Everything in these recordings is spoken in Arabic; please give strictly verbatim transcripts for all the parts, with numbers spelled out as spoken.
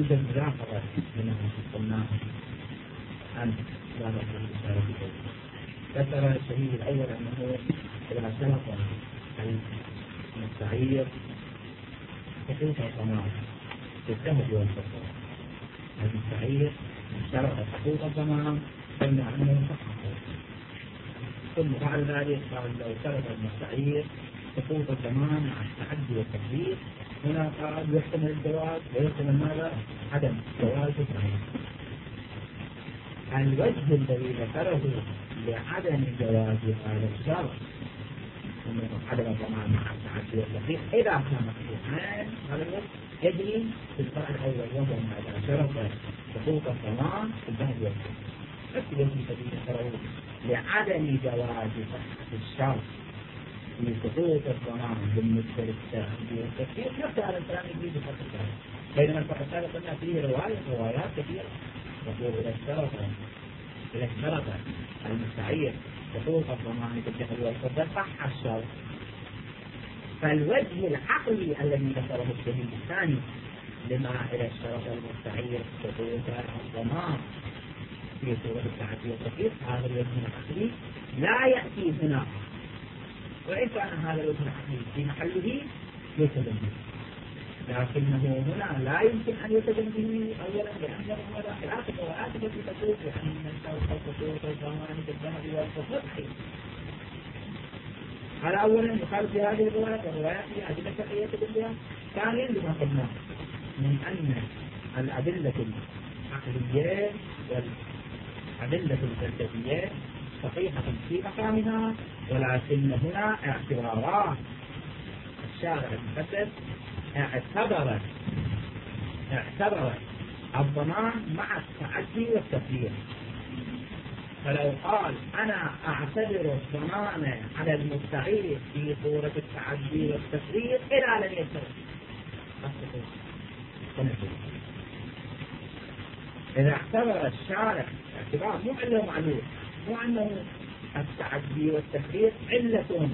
يوجد ملاحظة منها قلناها عن ظاهر الإشارة بذلك. ذكر الشهيد الأول أنه إذا سلط المستعير سقوط الضمان بالذهب والفضة. المستعير اشترط سقوط الضمان قلنا أنه سقط. ثم بعد ذلك قال لو سلط المستعير سقوط الضمان مع التعدي والتكليف، هنا قال يحتمل الجواز ويحتمل ماذا؟ عدم جواز الضمان. الوجه الذي ذكره لعدم جواز هذا الشرط انه عدم الضمان مع التعدي والتكليف اذا كان مفتوحان، هذا الوجه يجري في الفرع الاول وهو ما اذا شرط سقوط الضمان في الذهب والفضة. نفس الوجه الذي ذكره لعدم جواز صحة الشرط في سقوط الضمان بالنسبة للتعدي والتكليف نفس هذا الكلام يجري في الفرع الثالث. بينما الفرع الثالث قلنا فيه رواية روايات كثيرة يقول إذا اشترط إذا اشترط المستعير سقوط الضمان بالذهب والفضة صح الشرط. فالوجه العقلي الذي ذكره الشهيد الثاني لما إذا اشترط المستعير سقوط الضمان في صورة التعدي والتكليف، هذا الوجه العقلي لا يأتي هنا، وإن كان هذا الوجه العقلي في محله يلتزم به، لكنه هنا لا يمكن أن يلتزم به أولا لأن خلاف الروايات التي تقول بأن سقوط الضمان بالذهب والفضة صحيح. هذا أولا يخالف في هذه الروايات، والروايات هي أدلة شرعية تدلها. ثانيا لما قلنا من أن الأدلة العقلية والأدلة الفلسفية صحيحة في مقامها، ولكن هنا اعتبارات الشارع المقدس اعتبرت اعتبرت الضمان مع التعدي والتكليف. فلو قال أنا أعتبر الضمان على المستعير في صورة التعدي والتكليف إلى لن يترك إذا اعتبر الشارع اعتبار مو علة معلوم، مو أنه التعدي والتكليف علة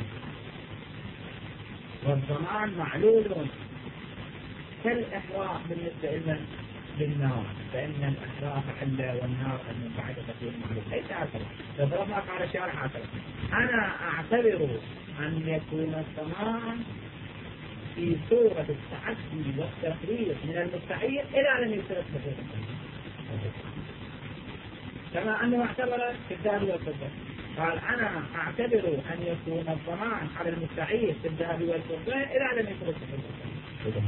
والضمان معلول كالإحراق بالنسبة إلى بالنار، فإن الإحراق علة والنار المنفعة تكون معلوم ليس هكذا. فضربنا قال الشارع هكذا أنا أعتبر أن يكون الضمان في صورة التعدي والتفريط من المستعير إلى أن يصير التفريط، كما أنه اعتبر في الذهب والفضة. قال أنا أعتبر أن يكون الضمان على المستعير في الذهب والفضة إلى أن يصير التفريط.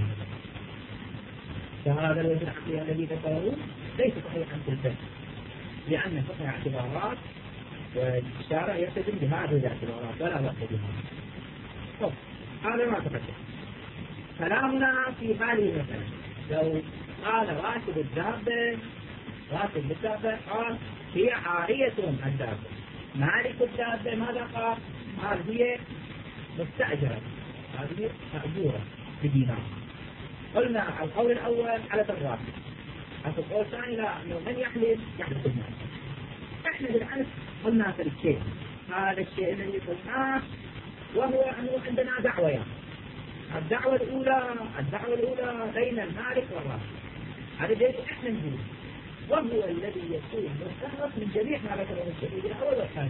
فهذا الوجه العقلي الذي ذكره ليس صحيحا في الفهم، لأن فقه اعتبارات والشارع يلتزم بهذه الاعتبارات ولا بأس بها. هذا ما تقدم. كلامنا في هذه المسألة لو قال راتب الدابة راتب الدابة قال هي عارية الدابة، مالك الدابة ماذا قال؟ قال هي مستأجرة، هذه مأجورة بدينار. قلنا القول الأول على الراتب، القول الثاني لا، أنه من يحلف يحلف المال. احنا بالعنف قلنا في الشيء هذا الشيء الذي قلناه، وهو أنه عندنا دعوة. الدعوة الأولى الدعوة الأولى بين المالك والراتب، هذا ليش احنا نقول، وهو الذي يكون مستهرب من جميع ما ذكره الشهيد الأول والثاني،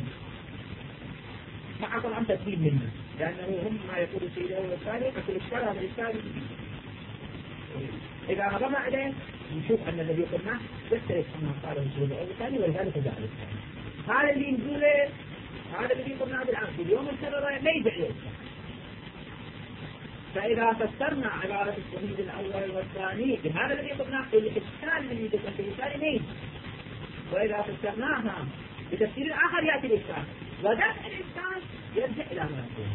مع طبعا تسليم منه، لأنه هم ما يقول الشهيد الأول والثاني فكل إشكال هذا الإشكال. إذا نظرنا عليه نشوف أن الذي قلناه يختلف عما قاله الشهيد الأول والثاني، ولذلك جاء الإشكال. هذا اللي نقوله هذا الذي قلناه بالعكس اليوم الكرر لا يدعي الإشكال. فإذا فسرنا عبارة الشهيد الأول والثاني بهذا الذي قلناه الإشكال الذي ذكر في الإشكال ليس، وإذا فسرناها بتفسير آخر يأتي الإشكال، ودفع الإشكال يرجع إلى ما يقول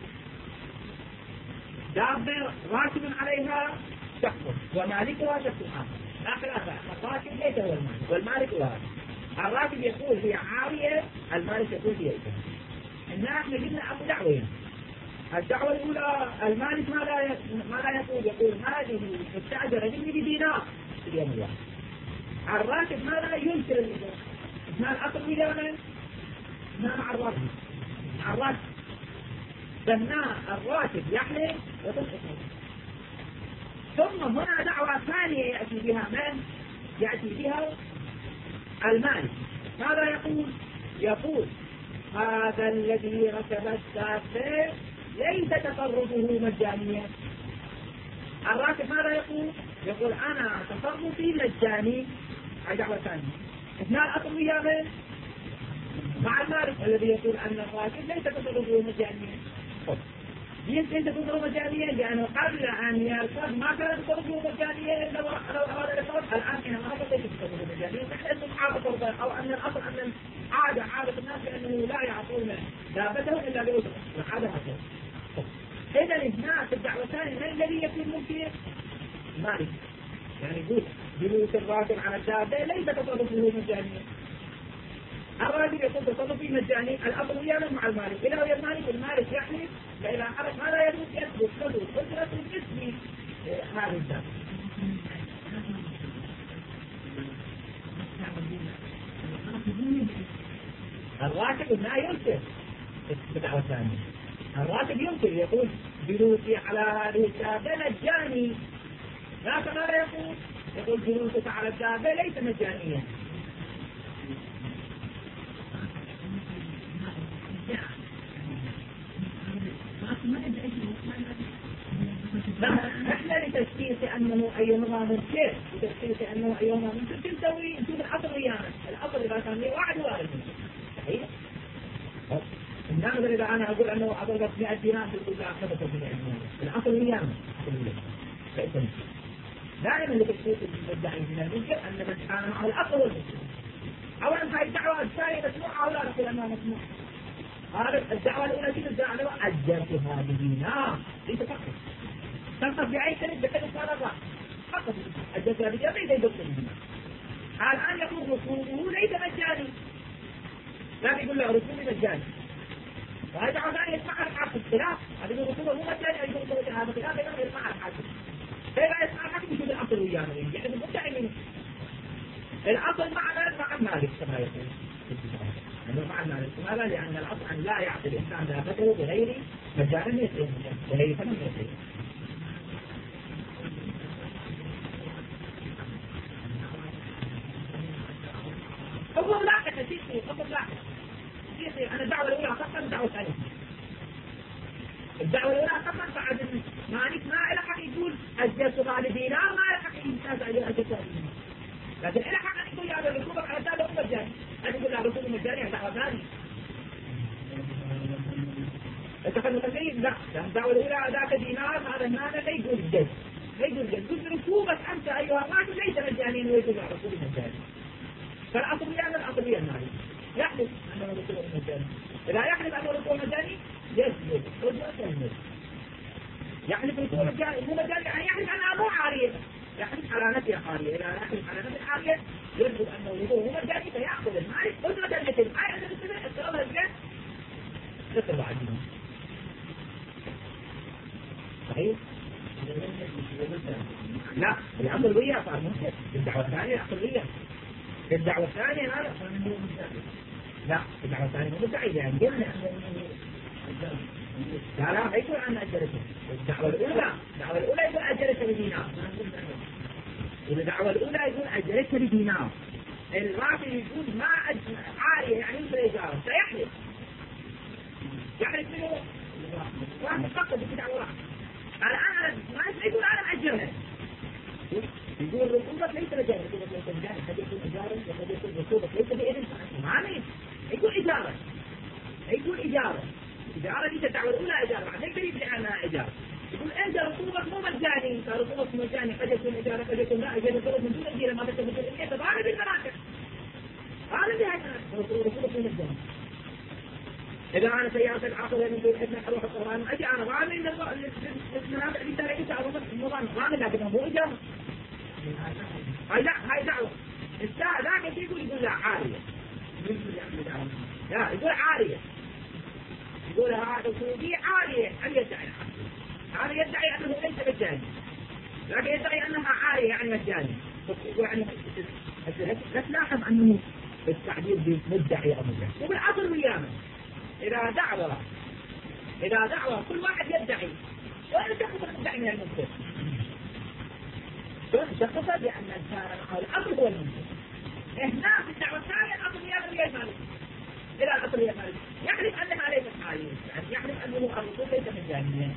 دابة راكب عليها شخص ومالكها شخص آخر، لا خلاف، الراكب ليس هو المالك والمالك هو هذا. الراكب يقول هي عارية، المالك يقول هي إيجاب. إننا احنا جبنا أبو دعوين. الدعوة الأولى المالك ما لا ما لا يقول يقول هذه مستأجرة مني بدينار في اليوم الواحد. الراكب ما لا ينكر الإيجاب. ما الأصل إيجابا؟ ما مع الراكب مع الراكب فهنا الراكب يحلف وتنقص. ثم هنا دعوة ثانية يأتي بها من؟ يأتي بها المالك. ماذا يقول؟ يقول هذا الذي ركب الدابة ليس تصرفه مجانيا. الراكب ماذا يقول؟ يقول أنا تصرفي مجاني. هذه دعوة ثانية. اثنان أصل وياه مع المالك الذي يقول أن الراكب ليس تصرفه مجانيا. يمكن تصرفه مجانيا لأنه قبل أن يركب ما كان تصرفه مجانيا لو أراد الركوب. الآن حينما ركب ليس تصرفه مجانيا تحت أنه عادة أو أن الأصل أن عادة عادة الناس بأنه لا يعطون دابتهم إلا بأجرة. العادة هكذا. إذا هنا في الدعوتان من الذي يكون ممكن؟ مالك. يعني يقول جلوس الراكب على الدابة ليس تصرفه مجانيا. الراجل يقول تصرفي مجاني. الأصل وياه مع المالك. إذا ويا المالك المالك يحلف فإذا حرك ماذا يجوز يثبت له أجرة باسم هذه الدابة. الراكب لا ينكر بدعوة ثانية. الراكب ينكر يقول جلوسي على هذه الدابة مجاني. لكن ماذا يقول؟ يقول جلوسك على الدابة ليس مجانيا. احنا لتشخيص انه ايهما منكر لتشخيص انه ايهما منكر تسوي نشوف الاصل ويانا. الاصل اذا كان لي واحد وارد صحيح. النمذج اذا انا اقول انه اضربت مئة دينار تقول لا ثبت في مئة دينار. الاصل ويانا دائما لتشخيص المدعي من المنكر ان من كان معه الاصل والمنكر. اولا هاي الدعوه الثانيه مسموعه ولا نقول انها مسموعه. هذا الدعوة الأولى كده الدعوة أجلت هذه نعم ليس فقط تنقف بعين كلمة بكلمة مرة فقط أجلت هذه نعم ليس يدخل الآن يقول رسوله ليس مجاني. لا يقول له رسوله مجاني. وهذا دعوة ثانية يسمعها الحاكم خلاف. هذا يقول رسوله مو مجاني يقول رسوله هذا خلاف يقول يسمعها الحاكم. فإذا يسمع الحاكم يشوف الأصل ويانا يعني المدعي منه. الأصل معنا مع المالك كما يقول. مع المالك. لماذا؟ لأن الأصل أن لا يعطي الإنسان دابته بغير مجال يسير بغير ثمن يسير. حكم لاحق سيسي حكم لاحق سيسي. أنا الدعوة الأولى أخذت الدعوة الثانية. الدعوة الأولى أخذت بعد مالك ما إلى حق يقول أجلت غالي دينار ما إلى حق يمتاز أجلت غالي دينار. لكن إلى حق أن يقول يا هذا الرسول على الدابة هو مجاني. أن يقول لا رسول مجاني دعوة ثانية. اتخذ المتكلم لا الدعوة الأولى ذاك دينار هذا هذا لا يقول الجد لا يقول الجد قلت ركوبك أنت أيها الراجل ليس مجانين ويقول لا رسول مجاني. فالأصل يعني الأصل هي المالي يحدث أنه رسول مجاني. إذا يحدث أنه رسول مجاني يسجد ويسجد يحدث رسول مجاني مو مجاني يعني يحدث أنها مو عارية يحدث على نفي عارية. إذا يحدث على نفي عارية يثبت أنه رسول مجاني فيأخذ المالي أجرة مثل ما يحدث السنة استغلها الجد تطلع عدينه صحيح؟ لا الأصل وياه صار ممكن. الدعوة الثانية الأصل وياه. الدعوة الثانية لا لا الدعوة الثانية مو مدعي يعني قلنا لا لا ما يقول عن أجلته. الدعوة الأولى الدعوة الأولى يقول أجلته بدينار. الدعوة الأولى يقول أجلته بدينار. الرافي يقول ما عارية يعني مثل إجارة سيحلف يحلف منه واحد فقط بدعوة واحد. الآن ما يقول أنا مأجرها يقول رسوبك ليس مجاني. رسوبك ليس مجاني قد يكون إجارة وقد يكون رسوبك ليس بإذن معامل. يقول إجارة يقول إجارة إجارة دي الدعوة الأولى إجارة بعد هيك يدعي عنها إجارة. يقول أنت رسوبك مو مجاني. رسوبك مجاني قد يكون إجارة قد يكون لا إجارة رسوبك من دون إجارة ما تكتب من دون إجارة هذا بالمراكب هذا بهذا رسوبك مو مجاني. إذا أنا سيارة العقل من دون إذن أروح القرآن أجي أنا ضامن من المنافع اللي ترى إنت أروح النظام ضامن لكنه مو إجابة. هاي لا هاي دعوة. الساعة ذاك يقول يقول لا عارية. لا يقول عارية. يقول هذا سودي عارية أن يدعي هذا يدعي أنه ليس مجاني لكن يدعي أنها عارية يعني مجاني. يعني لا تلاحظ أنه التعبير بمدعي أو مجاني. وبالعصر ويانا إذا دعوة إذا دعوة كل واحد يدعي وأنا تأخذ تدعي من المنكر. شخصت بأن الكان معه الأصل هو المنكر. هنا في الدعوة الثانية الأصل هي غير المالك. إلى الأصل هي المالك يعرف أن ما ليس حالي، يعني يعرف أنه الرسول ليس من جانبه.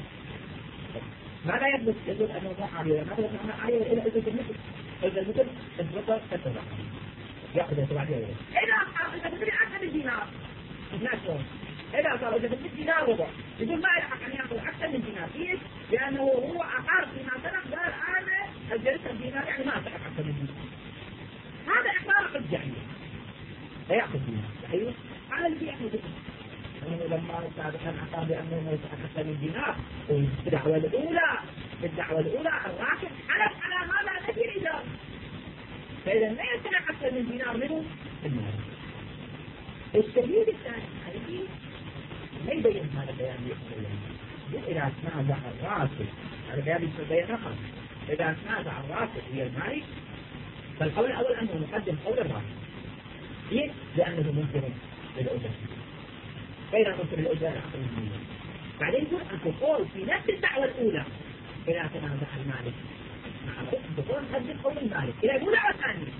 ماذا يثبت؟ يقول أنه مو حالي، ما يثبت أنه حالي إلى إذا المثل، إذا المثل الفطر تتبع يأخذ يتبع يده. إذا إذا تدري أكثر من دينار ناشر، إذا صار إذا تدري دينار ربع، يقول ما يلحق أن يأخذ أكثر من دينار. ليش؟ لأنه هو أقر فيما سلف قال أنا الجلسة الدينار يعني ما أستحق أكثر من دينار. هذا إقرار الجاهلية. فيأخذ دينار، صحيح؟ على الذي يأخذ دينار. أنه لما سابقا أقام بأنه ما يستحق أكثر من دينار، في الدعوة الأولى في الدعوة الأولى الراكب حلف على هذا نفي الإجارة. فإذا ما يستحق أكثر من دينار منه المال. الشهيد الثاني عليه ما يبين هذا البيان يقول إذا تنازع الراسل، هذا بيان يبين نقل، إذا تنازع الراسل هي المالك، فالقول الأول أنه مقدم قول الراسل. ليه؟ لأنه ممكن للأجر، فإذا ممكن للأجر العقل المالي. بعدين يقول أن تقول في نفس الدعوة الأولى إذا تنازع المالك مع الرسل تقول مقدم قول المالك. إذا يقول دعوة ثانية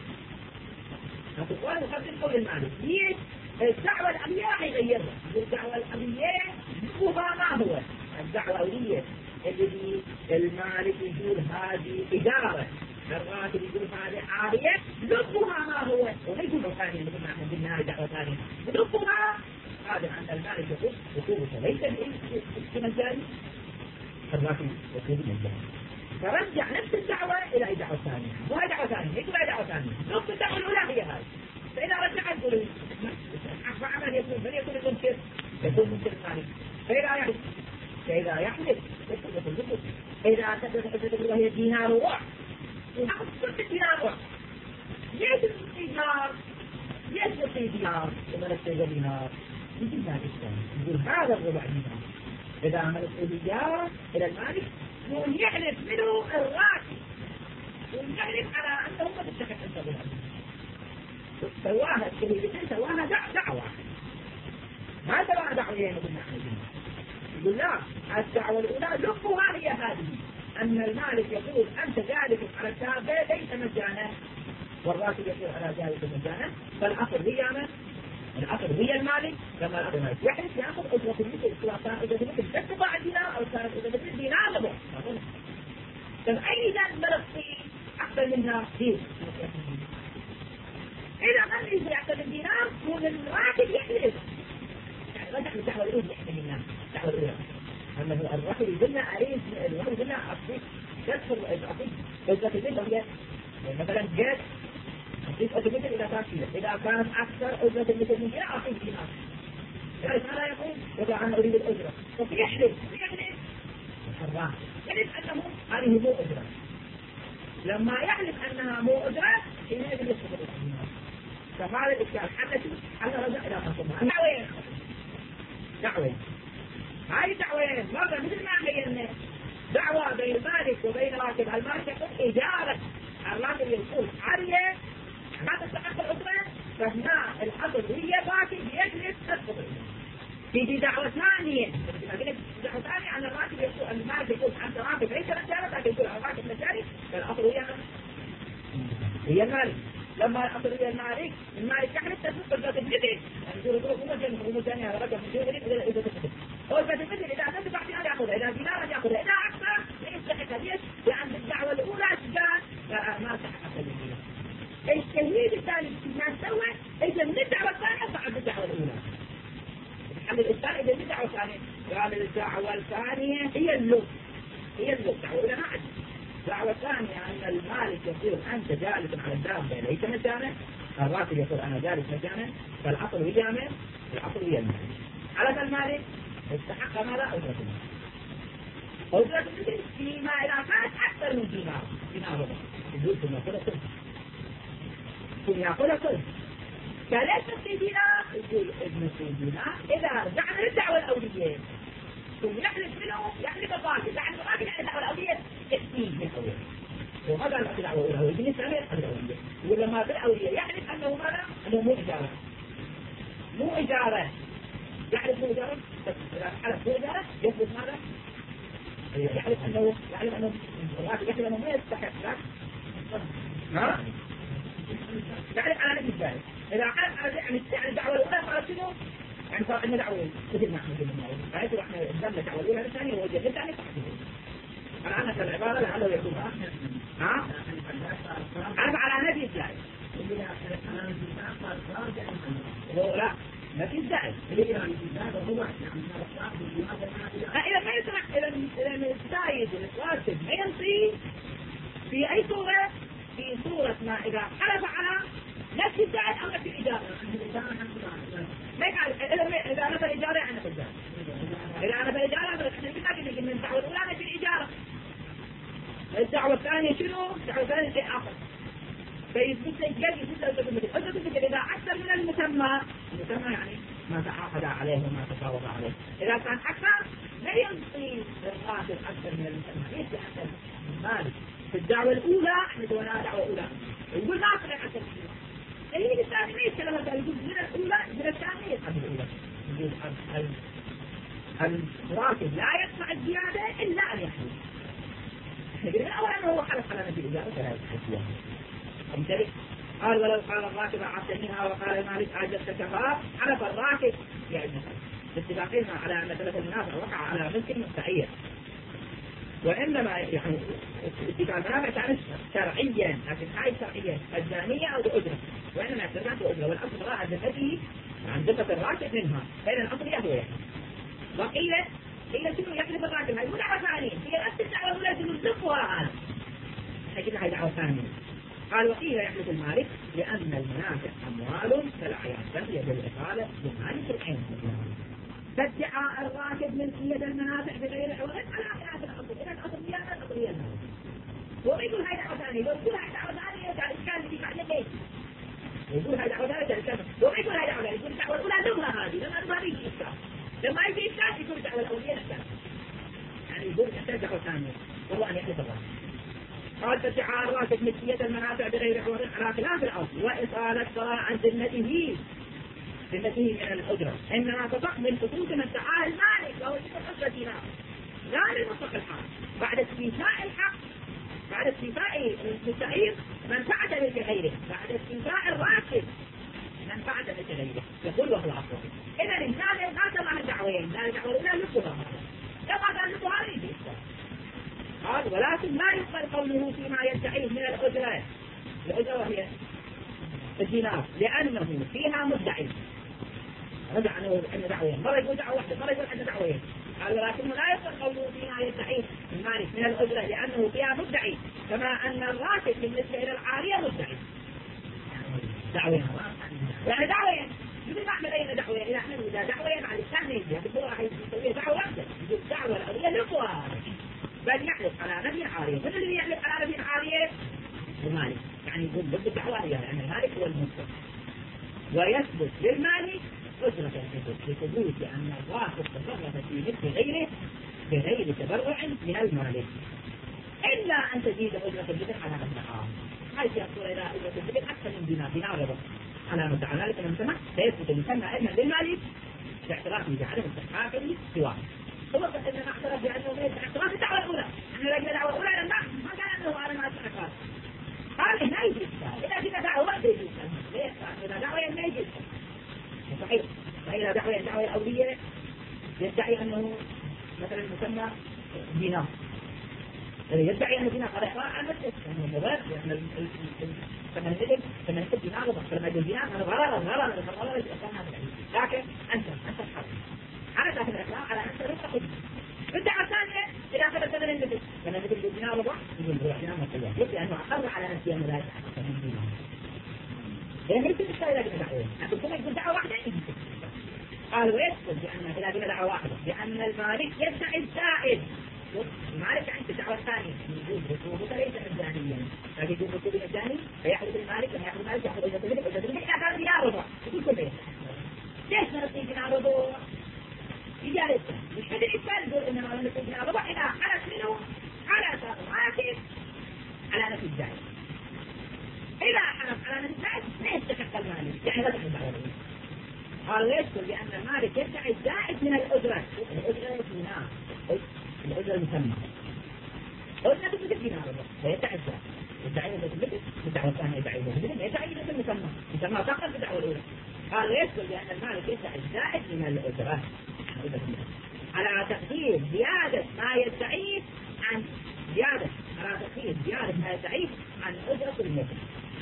تقول مقدم قول المالك. ليه؟ الدعوة الأولية يغيرها. الدعوة الأولية نفوها ما هو الدعوة الأولية اللي المالك يقول هذه إدارة، الراتب يقول هذه عارية، نفوها ما هو وليس ثانية مثل ما احنا قلنا هذه دعوة ثانية. نفوها هذا عند المالك يقول وقوبته ليس بمجاني، الراتب يقول بمجاني. فرجع نفس الدعوة إلى دعوة ثانية، مو دعوة ثانية يقول دعوة ثانية. نفس الدعوة الأولى هي هذه. فإذا رجع يقول فعمل يكون بل يكون المنكر يكون منكر المالك. فإذا يحلف فإذا يحلف يكون المنكر. إذا تدرس حجة وهي دينار ورع ونحط دينار ورع ليش الدينار ليش يصير دينار وما نستيجر دينار يجب ذلك الثاني يقول هذا الربع دينار. إذا عملت الإجارة إلى المالك ويحلف منه الراتب ويحلف على أنه ما تستحق أن تقول سواها الشهيدتين سواها دعوة ما سواها دعويين مثل ما احنا يقول لا الدعوة الأولى لفها هي هذه أن المالك يقول أنت جالس على الدابة ليس مجانا والراتب يقول على ذلك مجانا. فالأصل هي من؟ الأصل هي المالك. لما الأصل المالك يحلف يأخذ أجرة المثل سواء كان أجرة المثل تتبع الدينار أو كانت أجرة المثل دينار لبع. طب أي ذات مرضي أكثر منها دين؟ إذا ما يجي أكثر من دينار يكون الراتب يحلف. يعني رجع الدعوة الأولى يحلف الناس الدعوة الأولى أنه الراتب يقولنا أريد الراتب يقولنا أصيب تدخل أصيب أجرة المثل هي مثلا جاد أصيب أجرة المثل إذا كانت كذا إذا كانت أكثر أجرة المثل من كذا أصيب دينار. يعني ماذا يقول؟ يقول أنا أريد الأجرة فيحلف يحلف الراتب يحلف أنه هذه مو أجرة. لما يحلف أنها مو أجرة حينئذ يسقط الدينار. فهذا الإشكال حدثي حتى رجع إلى خصمها. دعوين دعوين هاي دعوين مرة مثل ما بينا دعوة بين المالك وبين راتب. المالك يقول إجارة الراتب يقول عارية ما تستحق الأجرة فهنا الأصل هي راتب يجلس تسقط. في دعوة ثانية دعوة ثانية عن الراتب يقول المالك يقول أنت راتب ليس مجاني لكن يقول الراتب مجاني. فالأصل هي هي المالك. لما الأصل هي المالك المالك يحلف تسقط الراتب مثل يقول يقول هو مجاني هو مجاني هذا رقم مجاني إذا إذا تسقط هو الراتب مثل إذا أنت بعد أن يأخذها إذا دينار يأخذها إذا أكثر يستحق ليش؟ لأن الدعوة الأولى جاءت ما استحق الدينار. الشهيد الثاني ما سوى إذا من الدعوة الثانية صعد الدعوة الأولى. الحمد الإنسان إذا من الدعوة الثانية قال الدعوة الثانية هي اللغة هي اللغة الدعوة الأولى ما عاد. الدعوة الثانية أن المالك يقول أنت جالس على الدابة ليس مجانا، الراتب يقول أنا جالس مجانا. فالأصل هي من؟ الأصل هي المالك. على المالك استحق ماذا؟ أجرة المثل. أجرة المثل فيما إذا كانت أكثر من دينار دينار ربع يقول ثم يأخذها كل ثم يأخذها كل ثلاثة في دينار يقول ابن في دينار. إذا رجعنا للدعوة الأولية ثم يحلف منه يحلف الراجل يعني الراجل يعني الدعوة الأولية تكتيب من أولية. وهذا الدعوة الأولية بالنسبة للأولية يقول لما في الأولية يحلف أنه ماذا؟ أنه مو إجارة مو إجارة يحلف مو إجارة. إذا حلف مو إجارة يثبت ماذا؟ يحلف أنه يعلم أنه الراجل يحلف أنه ما يستحق ها؟ يعني على نفس الزائد إذا عرف على يعني يعني الدعوة الأولى صارت شنو؟ يعني صار عندنا دعوة مثل ما احنا قلنا فهيك احنا قدامنا الدعوة الأولى الثانية ووجه الثاني صحيح. الآن في العبارة لعله يكون ها؟ عرف على نفس الزائد. لا ما في الزائد. إذا ما يسمح إذا إذا الزائد الراتب ما ينطي في أي صورة في صورة ما إذا حلف على نفس الزائد أو نفس الإجارة. ما يقال إذا إذا أنا في الإجارة أنا في الزائد. إذا أنا في الإجارة أنا في الزائد لكن من الدعوة الأولى أنا في الإجارة. الدعوة الثانية شنو؟ الدعوة الثانية شيء آخر. فيثبت لك يجي يثبت لك المثل. أنت تثبت إذا أكثر من المسمى المسمى يعني ما تعاقد عليه وما تفاوض عليه. إذا كان أكثر لا ينطي الراتب أكثر من المسمى. ليس أكثر من مالك. في الدعوة الأولى احنا سويناها دعوة أولى يقول ما أصلح أكثر من الثانية الثانية ما يتكلم هذا يقول من الأولى من الثانية قبل الأولى يقول الراتب لا يدفع الزيادة إلا أن يحدث. يقول أولا أنه هو حلف على نفي الإجابة فلا يدفع الزيادة. امتلك قال ولو قال الراكب عبدنيها وقال المالك أجلت كفاء حلف الراكب يعني اتفاقين على أن ثلاثة المنافع وقع على ملك مستعير وإنما يعني اتفاق المنافع كان شرعيا لكن هاي شرعيا الزانية أو بأجرة وإنما اعتزاد بأجرة والأصل راء ذمته عن ذمة الراكب منها بين الأصل يهوى يعني وقيل قيل شنو يحلف الراكب هاي دعوة ثانية هي أصل الدعوة الأولى تنزقها هذا هكذا هاي دعوة ثانية. قال وقيل يحلف المالك لأن المنافع أموال كالأعيان فهي بالإقالة بمالك العين فادعاء الراكب من يد المنافع بغير عوض على خلاف الأصل إذا الأصل هي الأصل هي المال هو يقول هاي دعوة ثانية لو يقول هاي دعوة ثانية يرجع الإشكال اللي بعد ليش يقول هاي دعوة ثانية يرجع لو يقول هاي دعوة ثانية يقول الدعوة الأولى دغرة هذه لما ما يجي إشكال لما يجي إشكال يقول الدعوة الأولية نفسها يعني يقول نحتاج دعوة ثانية والله أن يحلف الراكب. قال فادعاء الراكب من يد المنافع بغير عوض على خلاف الأصل وإصالة صلاة عن ذمته ذمته من الأجرة إنما تطق من خصوص من ادعاه المالك وهو شبه أجرة دينار لا للمطلق الحق بعد استيفاء الحق بعد استيفاء المستعير منفعة لغيره بعد استيفاء الراكب منفعة لغيره يقول وهو أصلا إذا الإنسان يقاتل مع الدعوين لا الدعوة الأولى لقها كما كان لقها هذه قال ولكن لا يقبل قوله فيما يدعيه من الأجرة الأجرة وهي الدينار لأنه فيها مدعي رجع أنه أن دعوين مرة يقول دعوة واحدة مرة يقول أن دعوين قال ولكنه لا يقبل قوله فيما يدعيه المالك من الأجرة لأنه فيها مدعي كما أن الراتب بالنسبة إلى العارية مدعي دعوين يعني دعوين يقول نحن أين دعوين إذا نحن إذا دعوين على الثاني يقول راح يسوي دعوة واحدة يقول دعوة الأولية لقوة بل يحلف على نبي عارية من الذي يحلف على نبي عارية المالك يعني يقول ضد الدعوة يعني المالك هو المسلم ويثبت للمالك أجرة الحدود لثبوت أن الراكب تصرف في مثل غيره بغير تبرع من المالك إلا أن تزيد أجرة البدن على مدعاه هاي في الصورة إلى أجرة البدن أكثر من دينار دينار ربع على مدعاه ذلك المسمى سيثبت المسمى إذن للمالك باعترافه بعدم استحقاق سواه ثم قد أننا اعترف بأنه ليس اعتراف الدعوة الأولى أنه لجل الدعوة الأولى لما ما كان أنه أنا ما أتحقق قال ما يجي إذا كنا دعوة يجي ليس إذا دعوة ما يجي صحيح فإذا دعوة الدعوة الأولية يدعي أنه مثلا مسمى دينار يدعي أنه دينار قال إقراء عن نفسه أنه مبارك لأن فمن نجد فمن نجد دينار فمن نجد دينار أنا غرارا غرارا غرارا لكن أنت أنت الحق على ذات الإقراء على أن ترتقي بالدعوة الثانية إذا ثبت ثمن النبي فمن نجد الدينار ربع يقول روح دينار مصرية لأنه أقر على نفسه أنه لا يتحقق من دينار لأن ليس بالتالي لكن دعوة لكن ثم يقول دعوة واحدة قال ويثبت بأن إذا قلنا دعوة واحدة بأن المالك يدعي الزائد المالك عند الدعوة الثانية يقول رسوبك ليس مجانيا لكن يقول رسوبك مجاني فيحدث المالك لما يحدث المالك يحدث إذا تذلك إذا تذلك إذا كان دينار ربع يقول كل ليس ليش نرسل دينار ربع إجالة مش هذا الإشكال يقول إنما نرسل دينار ربع إذا حدث منه على أساس الراكب على نفس الزائد إذا حدث على نفس الزائد ما يستحق المالك يعني لا تحدث على ذلك قال ويذكر بأن المالك يدعي الزائد من الأجرة الأجرة دينار الأجرة المسمى أجرة تدرك دينار فيدعي الزائد يدعي الزائد يدعي الزائد من الأجرة على تقدير زيادة ما يدعيه عن زيادة على تقدير زيادة ما يدعيه عن أجرة المثل.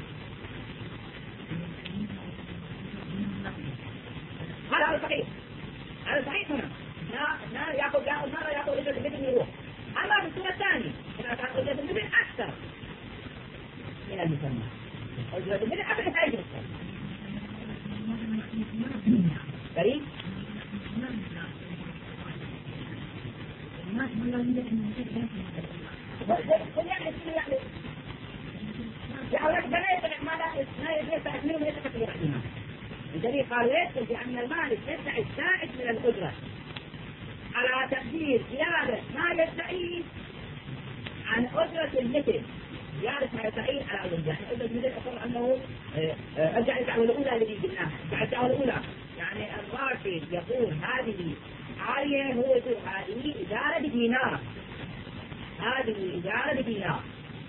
هذا صحيح، هذا صحيح هنا لا لا يأخذ يأخذ مرة يأخذ أجرة المثل يروح. أما في الصورة الثانية إذا كان أجرة المثل أكثر من المسمى أجرة المثل أكثر من أجرة فريق الذي قال يدخل بأن المالك يدعي الزائد من الأجرة على تقدير زيادة ما يدعيه عن أجرة المثل. زيادة ما يدعيه على أجرة المثل، يعني أجرة المثل أقول أنه أرجع الدعوة الأولى التي قلناها. الدعوة الأولى يعني الراشد يقول هذه عالية، هو يقول هذه إدارة بدينار، هذه إدارة بدينار.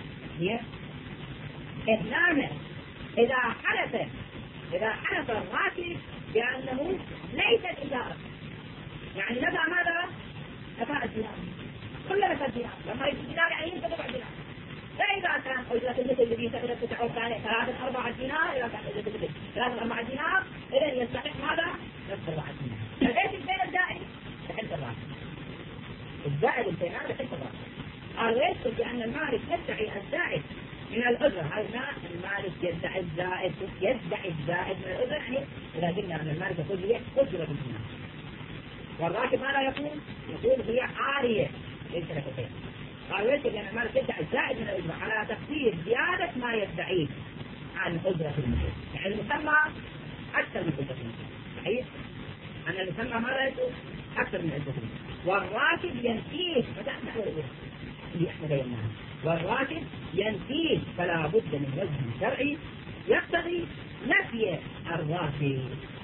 إهنامه إذا حدث إذا حدث الراشد بأنه ليست إدارة، يعني نفع ماذا؟ نفع الدينار، كل نفع الدينار. لما يجي الدينار يعني ينتبع الدينار. فإذا كان أجرة المثل الذي سكنت تسعة ثانية ثلاثة أربعة دينار، إذا كان أجرة المثل ثلاثة أربعة دينار، إذن يستحق ماذا؟ نفس أربعة دينار. البيت البين الزائد بحلف الراشد، الزائد البينار بحلف الراشد. قال ويدخل بأن المالك يدعي الزائد من الأجرة. هذا المالك يدعي الزائد يدعي الزائد من الأجرة، يعني إذا قلنا أن المالك يقول هي أجرة الدينار، والراشد ماذا يقول؟ يقول هي عارية ليس لك خير. قال ويدخل بأن المالك يدعي الزائد من الأجرة على تقدير زيادة ما يدعيه عن أجرة المثل، يعني المسمى أكثر من أجرة المثل. صحيح أن المسمى ماذا يقول؟ أكثر من أجرة المثل. والراشد ينفيه فتحنا الأجرة اللي احنا بيناها، والراشد ينفيه فلا بد من وجه شرعي يقتضي نفي الراشد.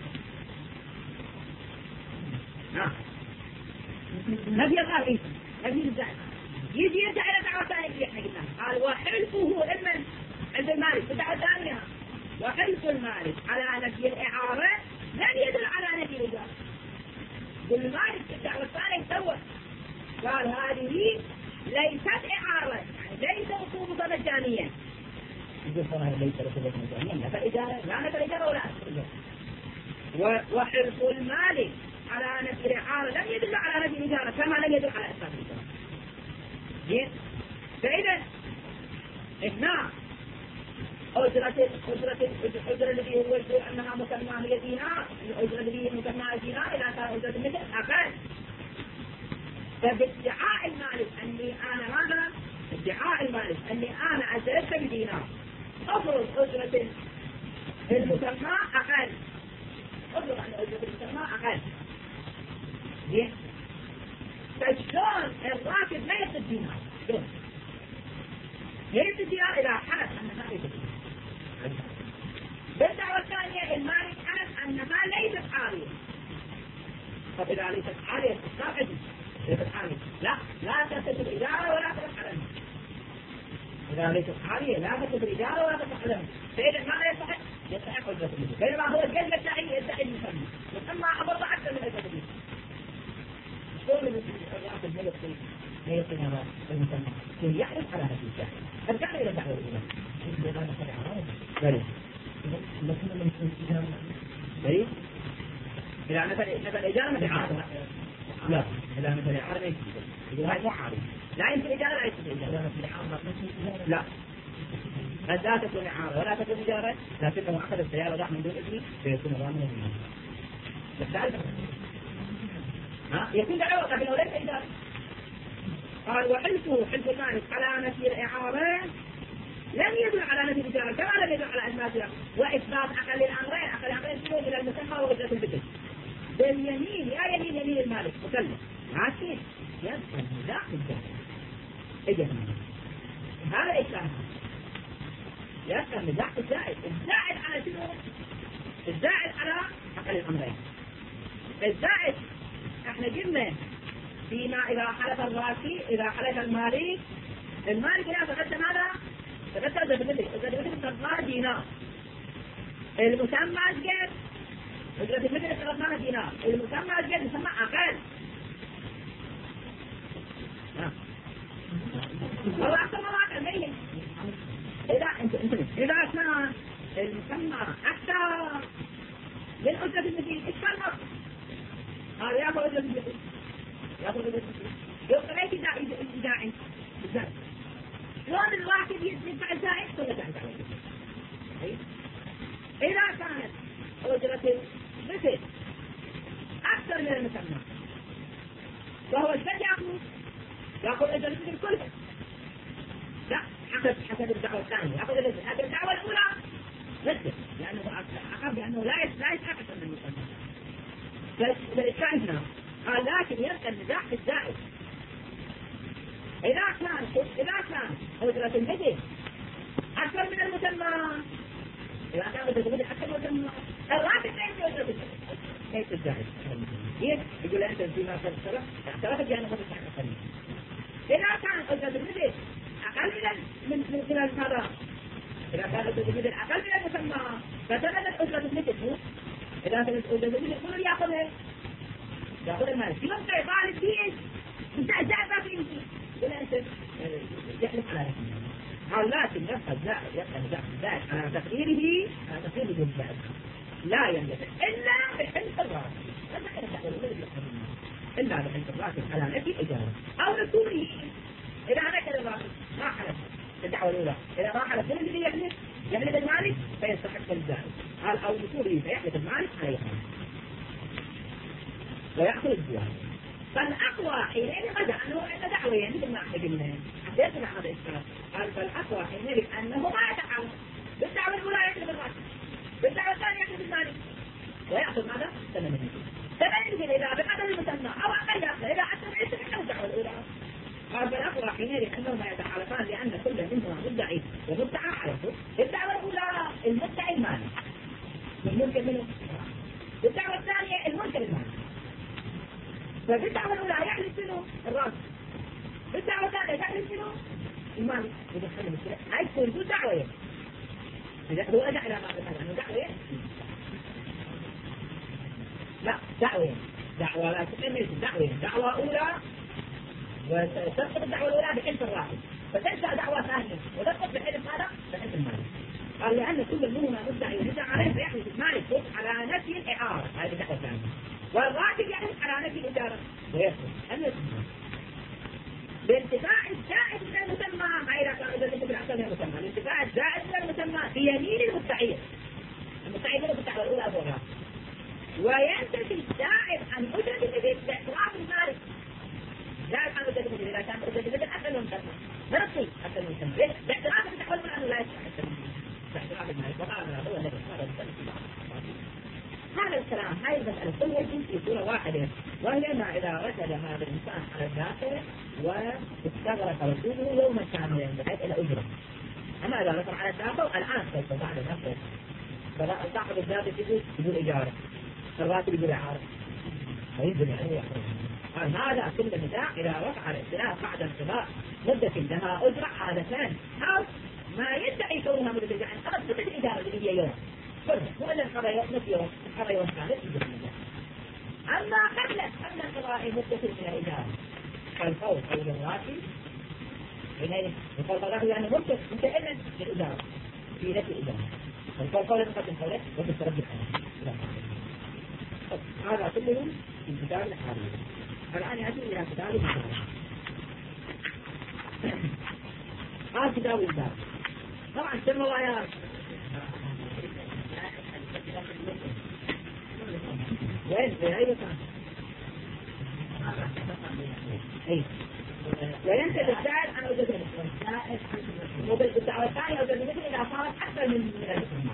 نعم نفي الراشد نفي الزائد. يجي يرجع الى دعوه ثانيه اللي احنا قلناها، قال وحلفه اما عند المالك في الدعوه الثانيه، وحلف المالك على نفي الاعاره لن يدل على نفي الاجاره. المالك في الدعوه الثانيه سوى قال هذه ليست إعارة، يعني ليس رسوبة مجانية. يقول صراحة ليس رسوبة مجانية، فالإجارة لا نفي الإجارة ولا أسفل الإجارة. وحلف المالك على نفي الإعارة لم يدل على نفي الإجارة كما لم يدل على أسفل الإجارة. جيد؟ فإذا إثناء أجرة أجرة أجرة الذي هو يقول أنها مسمى هي دينار، الأجرة الذي هي مسمى دينار إذا كان أجرة مثل أقل. فبادعاء المالك أني أنا ماذا؟ ادعاء المالك أني أنا أجرت بدينار أفرض أجرة المسمى أقل، أفرض أن أجرة المسمى أقل. زين؟ فشلون الراكب لا يقصد دينار؟ شلون؟ ليس الدينار إذا حدث أن ما ليس دينار. بالدعوة الثانية المالك حدث أن ما ليست عالية. طب إذا ليست عالية تستعد لا لا تثبت الإدارة ولا تثبت علمها. إذا ليست عالية لا تثبت الإدارة ولا تثبت علمها. فإذا ماذا يستحق؟ يستحق أجرة المثل. بينما هو الجلد الداعي يدعي المسمى، المسمى أبرز أكثر من أجرة المثل. شلون يأخذ ما يقصد ما يقصد هذا المسمى؟ يكون يحرص على هذه الدعوة. أرجعنا إلى الدعوة الأولى. بلى. بلى. إذا مثل مثل إجارة مثل عارضة. لا إذا مثل عارضة يقول هاي مو عارضة. لا يمكن إجارة لا يمكن إجارة. لا. بس لا تكون عارضة ولا تكون إجارة، لكنه أخذ السيارة راح من دون إذن فيكون ضامنا منها. بس ها يكون دعوة لكنه ليس إجارة. قال وحلفه حلف المالك على نفي الإعارة لم يدل على نفي الإجارة كما لم يدل على إثباتها وإثبات أقل الأمرين. أقل الأمرين شنو؟ إلى المسمى وأجرة المثل. باليمين يا يمين يمين المالك مكلف عاكس يدخل لا تدخل اجت هذا إشكال. يدخل مزاح الزائد الزائد على شنو؟ الزائد على أقل الأمرين. الزائد احنا قلنا فيما إذا حلف الراسي إذا حلف المالك المالك لا تغدى ماذا؟ تغدى بالمثل. إذا بالمثل تغدى دينار المسمى قد أجرة المثل افترضناها دينار، المسمى الجد مسمى أقل. والله أكثر مواقع ميت. إذا أنت أنت إذا كان المسمى أكثر من أجرة المثل إيش كان نص؟ هذا يأخذ أجرة المثل، يأخذ أجرة المثل. يبقى ليش داعي داعي داعي؟ شلون الواحد يدفع الزائد ولا داعي داعي؟ إذا كانت أجرة المثل أكثر من المسمى وهو الجد يأخذ يأخذ أجرة المثل كلها. لا حسب حسب الدعوة الثانية يأخذ أجرة، لكن الدعوة الأولى مثل لأنه أقرب لأنه لا لا يتحقق من المسمى. فالإشكال هنا قال لكن يبقى النزاع في الزائد. إذا كان إذا كان أجرة المثل أكثر من المسمى، إذا كان أجرة المثل أكثر من المسمى الراتب ليس أجرة المثل ليس الزائد. يقول أنت فيما سبق اختلفت بأن هذا التحقق. إذا كان أجرة المثل أقل من من من المسمى، إذا كان أجرة المثل أقل من المسمى فتبدأ أجرة المثل. إذا كانت أجرة المثل كل يأخذها يأخذ المال. في منطقة طالب فيه بتاع زائد في إنتي ولا أنت يحلف على نفسه. قال لكن يبقى الزائد يبقى الزائد على تقديره على تقديره الزائد لا ينبغي إلا بحلف الراتب. إلا بحلف الراتب على نفي إجارة أو نكونه. إذا أنا كذا الراتب ما حلف الدعوة الأولى، إذا ما حلف من الذي يحلف يحلف المالك فيستحق الزائد. قال أو نكونه فيحلف المالك عليه ويأخذ الزيادة. فالأقوى حينئذ رجع أنه عند دعوين مثل ما احنا قلنا حديث مع هذا الإشكال. قال فالأقوى حينئذ أنه ما يتعاون بالدعوة الأولى يحلف الراتب، بالدعوة الثانية يحلف المالك ويأخذ ماذا؟ ثمن ثمن إذا بقدر المسمى أو أقل يأخذ إذا أكثر يستحق الدعوة الأولى. قال فالأقوى حينئذ أنهما يتحالفان لأن كل منهما مدعي ومدعى عليه. الدعوة الأولى المدعي المالك الممكن منه، الدعوة الثانية المنكر المالك. ففي الدعوة الأولى يحلف منه الرأس، في الدعوة الثانية يحلف منه المالك. إذا حل المشكلة هاي تكون ذو دعوة. إذا هو أدع إلى بعض هذا أنه دعوة لا دعوة دعوة لا تكمل دعوة دعوة أولى وتسقط الدعوة الأولى بحلف الراتب فتنشأ دعوة ثانية وتسقط بحلف هذا بحلف المالك. قال لأن كل منهما مدعي ومدعى عليه فيحلف المالك على نفي الإعارة هذه الدعوة الثانية، والراتب يحلف على نفي الإدارة ويسقط أن بانتفاع الزائد من المسمى. ما إذا كان إذا كنت بالعقل من المسمى الانتفاع الزائد من المسمى في يمين المدعي المدعي له بالدعوة الأولى أبو الراتب، وينتفي الزائد عن أجرة المثل باعتراف المالك. زائد عن أجرة المثل إذا كان أجرة المثل أقل من المسمى نرسل أقل من المسمى باعتراف الدعوة الأولى أنه لا يستحق باعتراف المالك. وقال هو الذي هذا هذا الكلام هاي المسألة كلها في صورة واحدة، وهي ما إذا رشد هذا الإنسان على الداخل واستغرق رسوله يوما كاملا بحيث إلى أجرة. أما إذا رشد على الداخل الآن سوف بعد نفسه فصاحب الذات يجوز بدون إجارة، الراتب بدون إعارة فينزل عليه قال هذا كل نزاع إذا وقع الاختلاف بعد انقضاء مدة لها أجرة عادة أو ما يدعي كونها مدة الإجارة خلاص مدة الإجارة اللي هي يوم هو اللي انقضى يوم نفس يوم انقضى يوم ثالث يجب النزاع. أما قبل قبل انقضاء مدة الإجارة كالفوز أو الراتب حينئذ يقول الله يعني مدة متأمن للإجارة في نفس الإجارة فالقول قولا مقدم قوله وبالتردد هذا كله في كتاب الحرية. الآن يأتي إلى كتاب الحرية. هذا كتاب الإنسان طبعا سمى الآيات وين في أي مكان وينتج الزائد عن وجود المثل بالدعوة الثانية وجود المثل إذا صارت أكثر من المثل.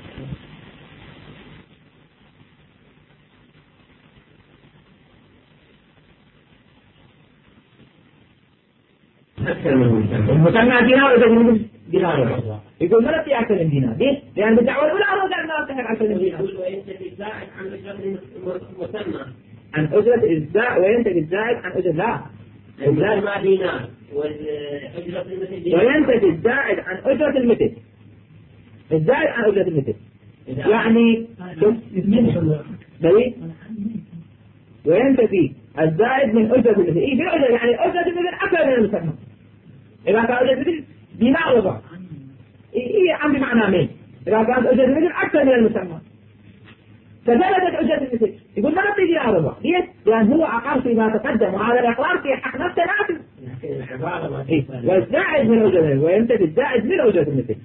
أكثر من المسمى المسمى دينار إذا من دينار يقول ما لا تأكل من دينار ليه؟ لأن بالدعوة الأولى هو قال ما لا تأكل من دينار وينتج الزائد عن أجرة المسمى عن أجرة الزائد وينتج الزائد عن أجرة لا المسمى دينار والأجرة المثل دينار وينتج الزائد عن أجرة المثل الزائد عن أجرة المثل يعني بلي وينتفي الزائد من أجرة المثل. إيه بالأجرة يعني أجرة المثل أكثر من المسمى. إذا كان أجرة المثل بما وضع إيه إيه عم بمعنى مين؟ إذا كانت أجرة المثل أكثر من المسمى فزادت أجرة المثل يقول ما نبتدي بما وضع. ليش؟ لأن هو أقر فيما تقدم وهذا الإقرار في حق نفسه نافذ. إيه والزائد من أجرة المثل وينتفي الزائد من أجرة المثل.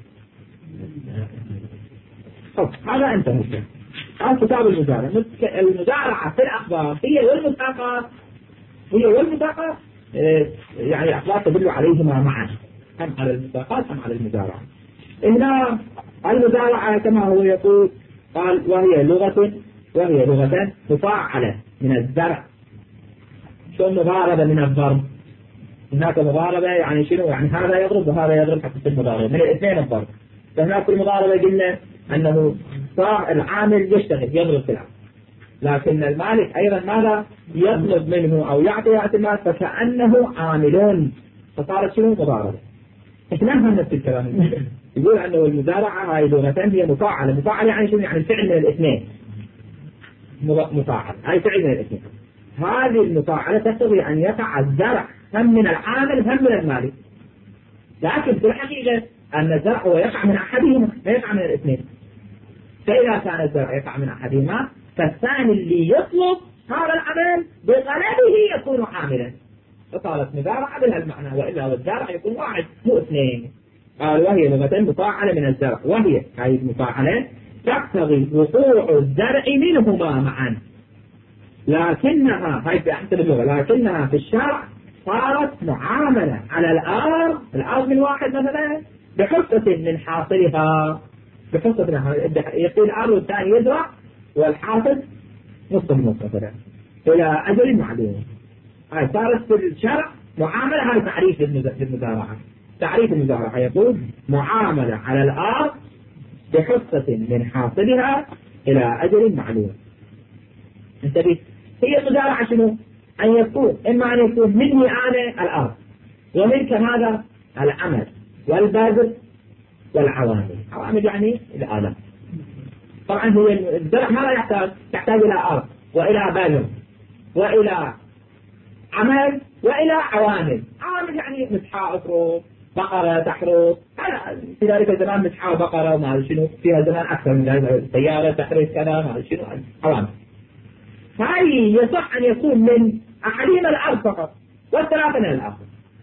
هذا أنت مشكلة. هذا كتاب المزارعة. المزارعة في الأخبار هي والمساقات هي والمساقات يعني الأخبار تدل عليهما معا هم على المساقات هم على المزارعة. هنا المزارعة كما هو يقول قال وهي لغة وهي لغة مفاعلة من الزرع. شو مضاربة من الضرب؟ هناك مضاربة يعني شنو؟ يعني هذا يضرب وهذا يضرب حتى المضاربة من الاثنين الضرب. فهناك في المضاربة قلنا أنه صار العامل يشتغل يضرب في العمل لكن المالك أيضا ماذا يطلب منه أو يعطي رأس المال فكأنه عاملون فصارت شنو مضاربة. إحنا هم نفس الكلام يقول أنه المزارعة هاي لغة هي مفاعلة. مفاعلة يعني شنو؟ يعني الفعل من الاثنين مفاعل هاي فعل من الاثنين. هذه المفاعلة تقتضي أن يقع الزرع هم من العامل هم من المالك لكن في الحقيقة أن الزرع هو يقع من أحدهما لا يقع من الاثنين. فإذا كان الزرع يقع من أحدهما فالثاني اللي يطلب هذا العمل بغلبه يكون عاملا فقالت مزارعة بهالمعنى وإلا والزرع يكون واحد مو اثنين. قال وهي لغة مفاعلة من الزرع وهي هذه المفاعلة تقتضي وقوع الزرع منهما معا لكنها هاي في أحسن اللغة لكنها في الشرع صارت معاملة على الأرض الأرض من واحد مثلا بحصة من حاصلها بحصة من يقول الأرض والثاني يزرع والحاصل نصف النصف مثلا إلى أجل معلوم. هاي صارت في الشرع معاملة. هاي تعريف للمزارعة. تعريف المزارعة يقول معاملة على الأرض بحصة من حاصلها إلى أجل معلوم. انتبه هي المزارعة شنو؟ أن يكون إما أن يكون مني أنا الأرض ومنك هذا العمل والبذر والعوامل. عوامل يعني الآلة. طبعا هو الزرع ماذا يحتاج؟ يحتاج إلى أرض وإلى بذر وإلى عمل وإلى عوامل. عوامل يعني مسحة أفرو بقرة تحرث في ذلك الزمان مسحة بقرة وما شنو فيها زمان أكثر من ذلك سيارة تحرث كذا ما شنو عوامل. هاي يصح أن يكون من أحدهما الأرض فقط والثلاثة من الآخر.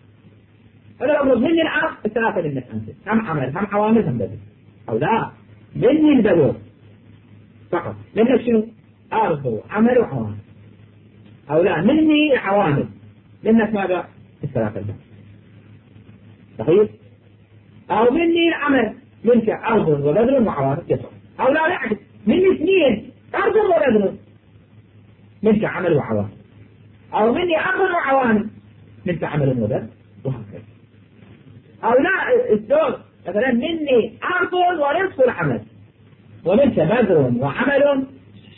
هذا أمر مني الأرض الثلاثة من الأنت هم عمل هم عوامل هم بذر أو لا مني البذر فقط منك شنو أرض وعمل وعوامل أو لا مني عوامل منك ماذا الثلاثة البذر صحيح أو مني العمل منك أرض وبذر وعوامل يصح أو لا لا مني اثنين أرض وبذر منك عمل وعوامل أو مني أرض وعوامل منك عمل وبذر وهكذا. أو لا الدور مثلا مني أرض ونصف العمل ومنك بذر وعمل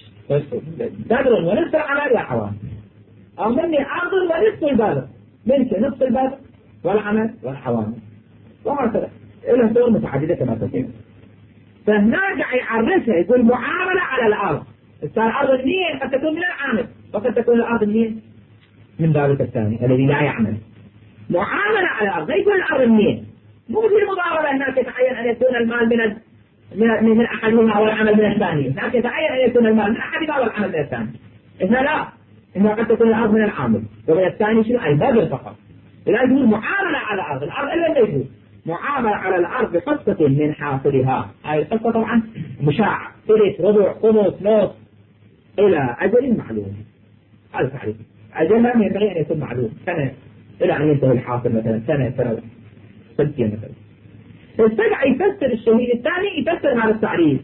بذر ونصف العمل وعوامل. أو مني أرض ونصف البذر منك نصف البذر والعمل والعوامل وهكذا إلى دور متعددة كما تقول. فهنا قاعد يعرفها يقول معاملة على الأرض. الأرض اثنين قد تكون من العامل وقد تكون الأرض اثنين من ذلك الثاني الذي لا يعمل. معاملة على الأرض لا يكون الأرض اثنين مو في المضاربة. هناك يتعين أن يكون المال من من من أحدهما والعمل من الثاني. هناك يتعين أن يكون المال من أحدهما والعمل من الثاني. هنا لا هنا قد تكون الأرض من العامل ومن الثاني شنو أي بذر فقط. لا يجوز معاملة على الأرض. الأرض إلا لا يجوز معاملة على الأرض بقصة من حاصلها. هاي القصة طبعا مشاع ثلث ربع خمس نص إلى أجل معلوم. هذا تعريف أجل ينبغي أن يكون معلوم سنة إلى أن ينتهي الحاصل مثلا سنة سنة سنتين مثلا. السبع يفسر الشهيد الثاني يفسر هذا التعريف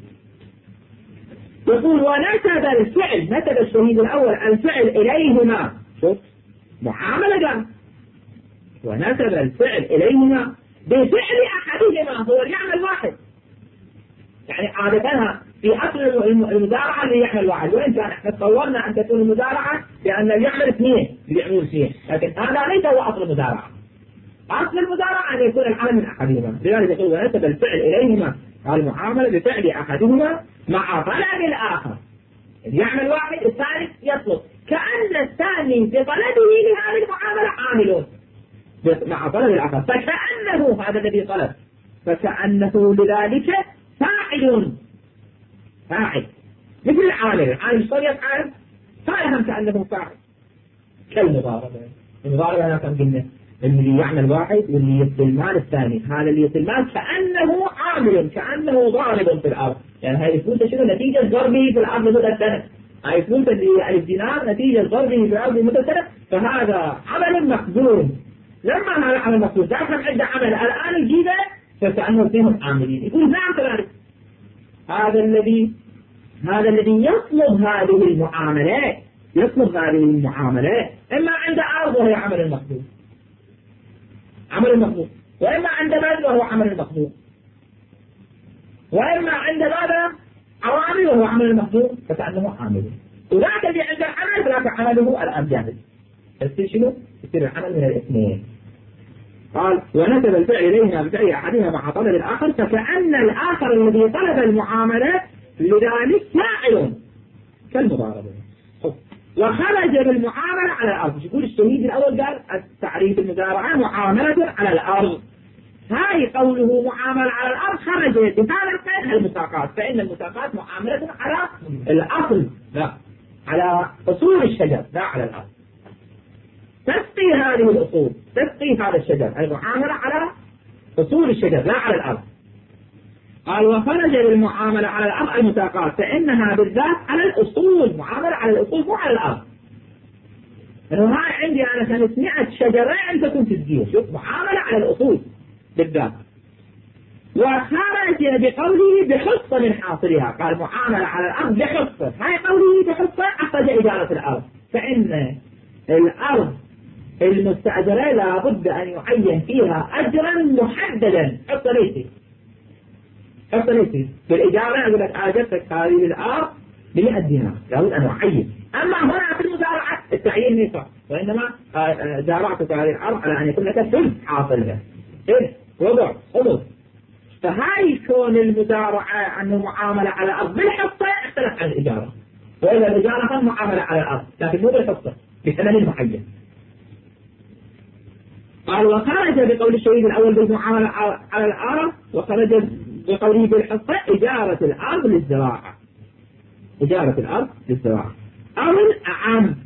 يقول ونسب الفعل نسب الشهيد الأول الفعل إليهما. شوف معاملة قال ونسب الفعل إليهما بفعل أحدهما هو يعمل واحد. يعني عادة في أصل المزارعة اللي يعمل واحد وإن كان احنا تصورنا أن تكون المزارعة لأن اللي يعمل اثنين اللي يعملون اثنين لكن هذا ليس هو أصل المزارعة. أصل المزارعة أن يكون العمل من أحدهما. لذلك يقول ونسب الفعل إليهما المعاملة بفعل أحدهما مع طلب الآخر. يعمل واحد الثاني يطلب، كأن الثاني بطلبه لهذه المعاملة عامل مع طلب الآخر، فكأنه هذا الذي طلب فكأنه لذلك فاعل فاعل مثل العامل. العامل صار يفعل فاهم كأنه فاعل كالمضاربة. المضاربة أنا كم قلنا اللي يعمل واحد واللي يطل المال الثاني، هذا اللي يطل المال كأنه عامل كأنه ضارب في الأرض، يعني هاي الفلوس شنو نتيجة ضربه في الأرض مدة سنة، هاي الفلوس اللي الدينار نتيجة ضربه في الأرض مدة سنة، فهذا عمل مقدور. لما هذا عمل مقدور داخل عنده عمل الآن الجيدة فكأنه فيهم عاملين. يقول نعم كذلك هذا الذي هذا الذي يطلب هذه المعاملات يطلب هذه المعاملات إما عند أرض وهي عمل المقدور عمل المقدور، وإما عند بلد وهو عمل المقدور، وإما عند ماذا عوامل وهو عمل المقدور فكأنه عامل. وذاك اللي عند العمل فذاك عمله الآن جاهز. يصير شنو؟ يصير العمل من الاثنين. قال ونسب الفعل إليهما بفعل أحدهما مع طلب الآخر، فكأن الآخر الذي طلب المعاملات لذلك فاعل كالمضاربة. وخرج بالمعاملة على الأرض. يقول الشهيد الأول قال التعريف المزارعة معاملة على الأرض، هاي قوله معاملة على الأرض خرج بهذا القيد المساقات، فإن المساقات معاملة على الأصل لا على أصول الشجر لا على الأرض. تسقي هذه الأصول تسقي هذا الشجر، المعاملة على أصول الشجر لا على الأرض. قال وخرج بالمعاملة على الأرض المساقات، فإنها بالذات على الأصول، معاملة على الأصول مو على الأرض. أنه هاي عندي أنا كانت مئة شجرة أنت كنت تسقيها، شوف معاملة على الأصول بالذات. وخرج بقوله بحصة من حاصلها، قال معاملة على الأرض بحصة، هاي قوله بحصة أخرج إدارة الأرض، فإن الأرض المستأجرة لابد أن يعين فيها أجرا محددا. حصة ليس حصة ليس بالإجارة أقول لك آجرتك هذه الأرض بمئة دينار لابد أن أعين. أما هنا في المزارعة التعيين ليس، وإنما زارعتك هذه الأرض على أن يكون لك ثلث حاصلها ثلث ربع خمس. فهاي كون المزارعة أنه معاملة على الأرض بالحصة اختلف عن الإجارة، وإذا الإجارة كان معاملة على الأرض لكن مو بالحصة بثمن معين. قال وخرج بقول الشهيد الأول بالمعاملة على الأرض، وخرج بقوله بالحصة إجارة الأرض للزراعة، إجارة الأرض للزراعة أو الأعم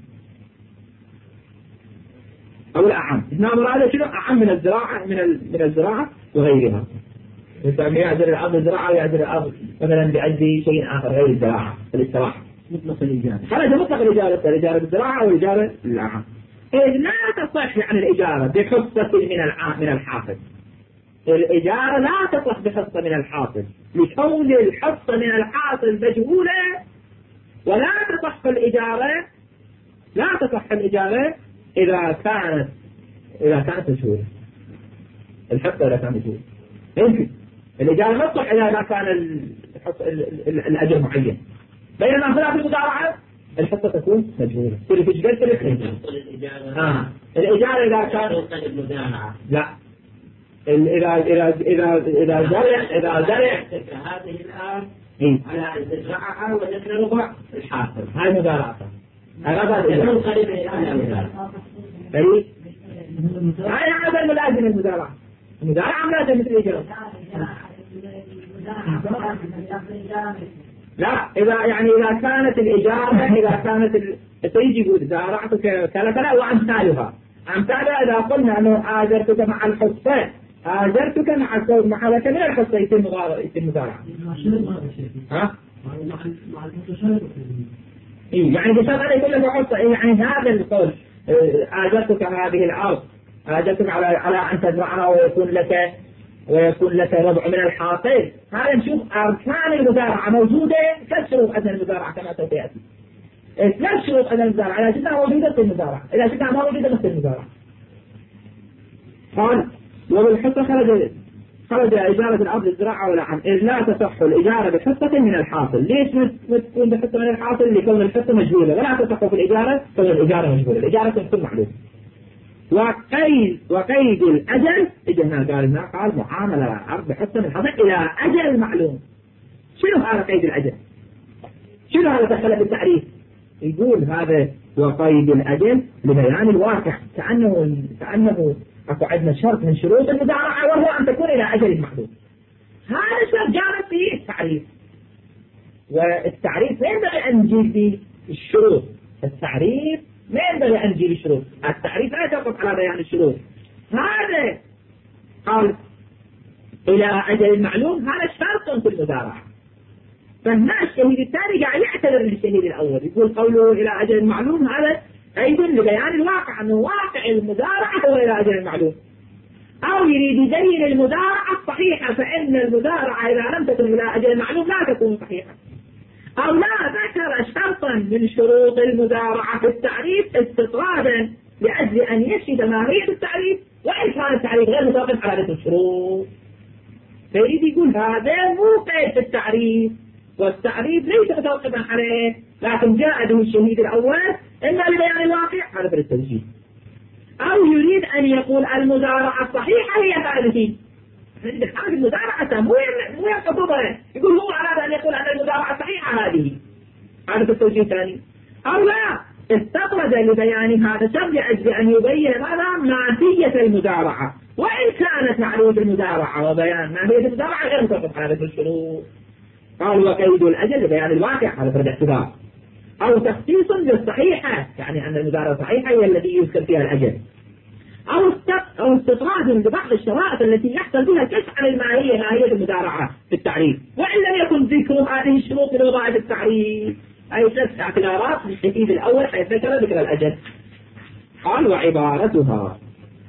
أو الأعم. هنا مراد شنو؟ أعم من الزراعة من من الزراعة وغيرها. مثلا يعزل الأرض للزراعة ويعزل الأرض مثلا بأجل شيء آخر غير الزراعة الاستراحة. مطلق الإجارة خرج مطلق الإجارة الإجارة بالزراعة والإجارة للأعم. إذ لا تصح عن الإجارة بحصة من الع... من الحاصل. الإجارة لا تصح بحصة من الحاصل لكون الحصة من الحاصل مجهولة، ولا تصح الإجارة لا تصح الإجارة إذا كانت إذا كانت مجهولة. الحصة إذا كانت مجهولة يمكن الإجارة لا تصح إذا كان الأجر معين، بينما خلاف المزارعة الحصة تكون مجهولة. كل في جلسة الإجارة آه. الإجارة إذا كان لا إذا إذا إذا إذا زرع إذا زرع هذه الآن على زراعة وذكر ربع الحاصل هاي مزارعة. هذا يكون قريب إلى المزارعة. أي هاي هذا الملازم المزارعة. المزارعة ملازم مثل الإجارة. لا إذا يعني إذا كانت الإجارة إذا كانت تيجي يقول زارعتك كذا كذا وأمثالها. أمثالها إذا قلنا أنه آجرتك مع الحصة آجرتك مع الصوت مع ذلك من الحصة يتم مزارعة. ها؟ إيه يعني بشرط أن يكون له حصة. يعني هذا القول آجرتك هذه الأرض آجرتك على على أن تزرعها ويكون لك ويكون لك ربع من الحاصل. هذا نشوف أركان المزارعة موجودة كالشروط أن المزارعة كما سوف يأتي. لا شروط أن المزارعة إذا شئتها موجودة في المزارعة، إذا شئتها ما موجودة مثل المزارعة. قال وبالحصة خرج خرج إجارة الأرض للزراعة ولا عن إذ لا تصح الإجارة بحصة من الحاصل. ليش ما تكون بحصة من الحاصل؟ لكون الحصة مجهولة، ولا تصح في الإجارة كون الإجارة مجهولة. الإجارة تكون معلومة. وقيد وقيد الأجل إجهنا قال هنا قال معاملة الأرض بحصة من الحاصل إلى أجل معلوم. شنو هذا قيد الأجل؟ شنو هذا دخل بالتعريف؟ يقول هذا وقيد الأجل لبيان الواقع، كأنه كأنه أكو عندنا شرط من شروط المزارعة وهو أن تكون إلى أجل محدود. هذا الشرط جاء فيه التعريف، والتعريف ما ينبغي أن نجي في الشروط. التعريف ما ينبغي أن نجي الشروط، التعريف لا يتوقف على بيان الشروط. هذا قال إلى أجل معلوم، هذا شرط في المزارعة. فهنا الشهيد الثاني قاعد يعتذر للشهيد الأول، يقول قوله إلى أجل معلوم هذا أيضا لبيان الواقع، أنه واقع المزارعة هو إلى أجل معلوم، أو يريد يبين المزارعة الصحيحة، فإن المزارعة إذا لم تكن إلى أجل معلوم لا تكون صحيحة. أو لا ذكر شرطا من شروط المزارعة في التعريف استطرادا لأجل أن يشهد ماهية التعريف، وإن كان التعريف غير متوقف على ذكر الشروط. فيريد يقول هذا مو قيد في التعريف، والتعريف ليس متوقفا عليه، لكن جاء به الشهيد الأول إما لبيان الواقع، هذا في التوجيه. أو يريد أن يقول المزارعة الصحيحة هي هذه، هذه المزارعة مو مو يقصدها، يقول هو أراد أن يقول أن المزارعة الصحيحة هذه، هذا في التوجيه الثاني. أو لا استطرد لبيان هذا الشرط لأجل أن يبين ماذا ماهية المزارعة، وإن كانت معلومة المزارعة وبيان ماهية المزارعة غير متوقف على ذكر الشروط. قال وقيد الأجل لبيان الواقع، هذا فرد اعتبار. أو تخصيص للصحيحة، يعني أن المزارعة الصحيحة هي التي يذكر فيها الأجل. أو أو استطراد لبعض الشرائط التي يحصل بها كشف عن الماهية ماهية المزارعة في التعريف، وإن لم يكن ذكر هذه الشروط في وضع التعريف، أي ثلاث اعتبارات للشهيد الأول حيث ذكر ذكر الأجل. قال وعبارتها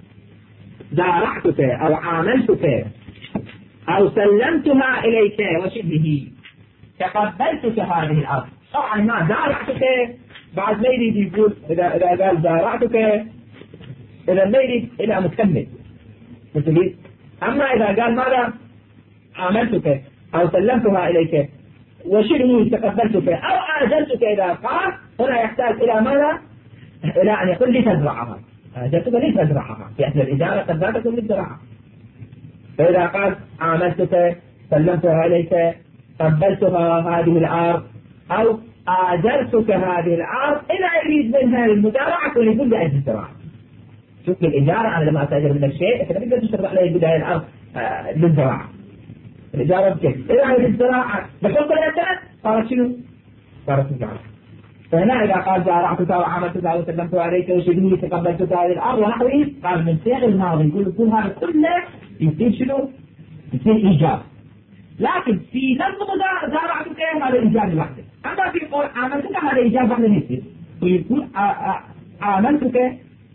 زارعتك أو عاملتك أو سلمتها إليك وشبهه تقبلتك هذه الأرض. طبعا ما زارعتك بعد ما يريد يقول إذا إذا قال زارعتك إذا ما يريد إلى مكمل مثل. أما إذا قال ماذا عاملتك أو سلمتها إليك وشبهه تقبلتك أو آجلتك، إذا قال هنا يحتاج إلى ماذا؟ إلى أن يقول لي تزرعها، آجلتك لي تزرعها، لأن الإجابة قد لا تكون للزراعة. فإذا قال عاملتك سلمتها إليك قبلتها هذه الأرض أو آجرتك هذه الأرض، إذا يريد منها المزارعة ويقول لأجل الزراعة. شوف الإجارة، أنا لما أتاجر منك شيء فلا تقدر تشترط علي بداية الأرض آه للزراعة. الإجارة بكيف؟ إذا هذه الزراعة بحط لها ثلاث صارت شنو؟ صارت مزارعة. فهنا إذا قال زارعتك وعاملتك وسلمتها عليك وشبهه تقبلتك هذه الأرض ونحوه، قال من صيغ الماضي يقول يقول هذا كله يصير شنو؟ يصير إيجاب. لكن في لفظ زارعتك هذا إيجاب لوحده، أما في قول عاملتك هذا إيجاب وحده يصير، ويقول عاملتك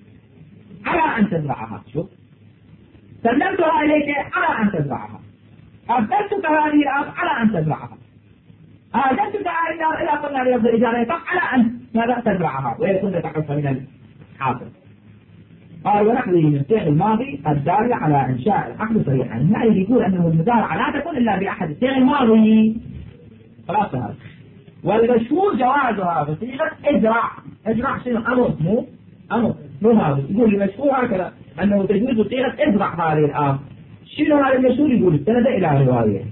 على أن تزرعها. شوف سلمتها إليك على أن تزرعها، قبلتك هذه الأرض على أن تزرعها، آجلتك هذه الأرض إذا قلنا لفظ الإجارة على أن ماذا تزرعها ويكون لتحصل من الحاصل. قال ونحوه من صيغ الماضي الدالة على إنشاء العقد صريحا. يعني يقول أنه المزارعة لا تكون إلا بأحد صيغ الماضي، خلاص هذا. والمشهور جوازها بصيغة إزراع. إزراع شنو؟ أمر مو أمر مو هذا. يقول المشهور هكذا أنه تجوز بصيغة إزراع هذه الأرض. شنو هذا المشهور؟ يقول استند إلى رواية.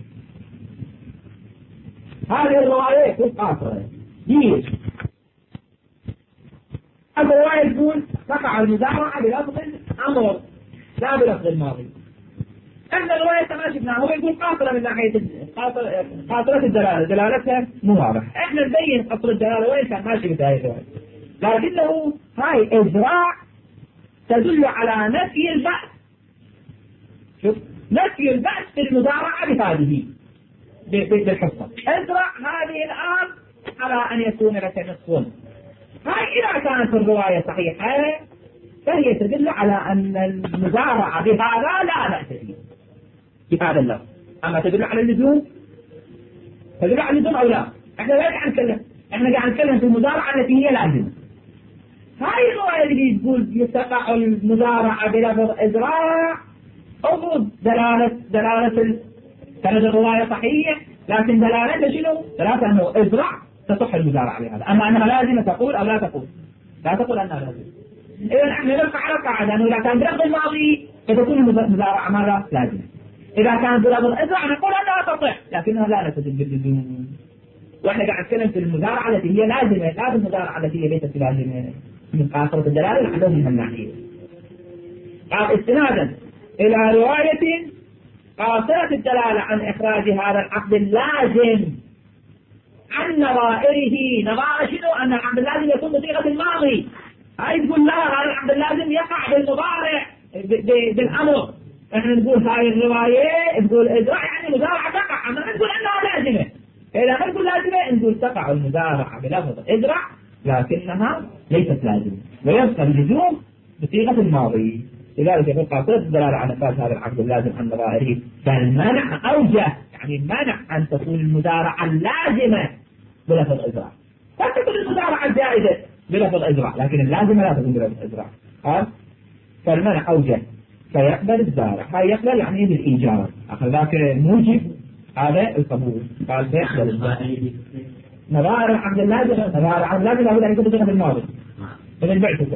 هذه الرواية كيف قاصرة؟ ليش؟ الرواية تقول تقع المزارعة بلفظ الأمر لا بلفظ الماضي. احنا الرواية ما شفناها، هو يقول قاصرة من ناحية قاصرة الدلالة، دلالتها مو واضح. احنا نبين قصر الدلالة وين كان ماشي بهذه الرواية، لكنه هاي إزراع تدل على نفي البأس. شوف نفي البأس في المزارعة بهذه بالحصة. ازرع هذه الأرض على أن يكون لك نصف. هاي إذا كانت الرواية صحيحة فهي تدل على أن المزارعة بهذا لا بأس فيه بهذا اللفظ. أما تدل على اللزوم، تدل على اللزوم أو لا، احنا لا قاعد نتكلم، احنا قاعد نتكلم في المزارعة التي هي لازمة. هاي الرواية اللي تقول يتقع المزارعة بلفظ إزراع أفرض دلالة دلالة كانت الرواية صحيحة، لكن دلالتها شنو؟ دلالتها أنه إزراع تصح المزارعة بهذا. أما أنها لازمة تقول أو لا تقول؟ لا تقول أنها لازمة. إذا نحن نرفع على القاعدة أنه إذا كان بلفظ الماضي فتكون المزارعة ماذا؟ لازمة. إذا كان بلفظ إزراع نقول أنها تصح لكنها لا تدل باللزوم. واحنا قاعد نتكلم في المزارعة التي هي لازمة، لا المزارعة التي هي ليست لازمة من قاصرة الدلالة عندهم من الناحية. قال استنادا إلى رواية قاصرة الدلالة عن إخراج هذا العقد اللازم عن نظائره. نظائر شنو؟ أن العقد اللازم يكون بصيغة الماضي. هاي تقول لا، هذا العقد اللازم يقع بالمضارع بالأمر. احنا نقول هاي الرواية تقول إزراع يعني مزارعة تقع، أما نقول أنها لازمة. إذا ما نقول لازمة نقول تقع المزارعة بلفظ ازرع لكنها ليست لازمة، ويبقى اللزوم بصيغة الماضي. لذلك يقول قاصرة الدلالة على نفاذ هذا العقد اللازم عن نظائره، فالمنع أوجه، يعني المنع أن تكون المزارعة اللازمة بلفظ ازرع، قد تكون المزارعة الزائدة بلفظ ازرع، لكن اللازمة لا تكون بلفظ ازرع. قال فالمنع أوجه فيقبل الزارع. هاي يقبل يعني بالإيجاب، أخذ ذاك موجب هذا القبول. قال فيقبل الزارع. نظائر العقد اللازم، نظائر العقد اللازم لابد أن يكون بصيغة الماضي من بعثته.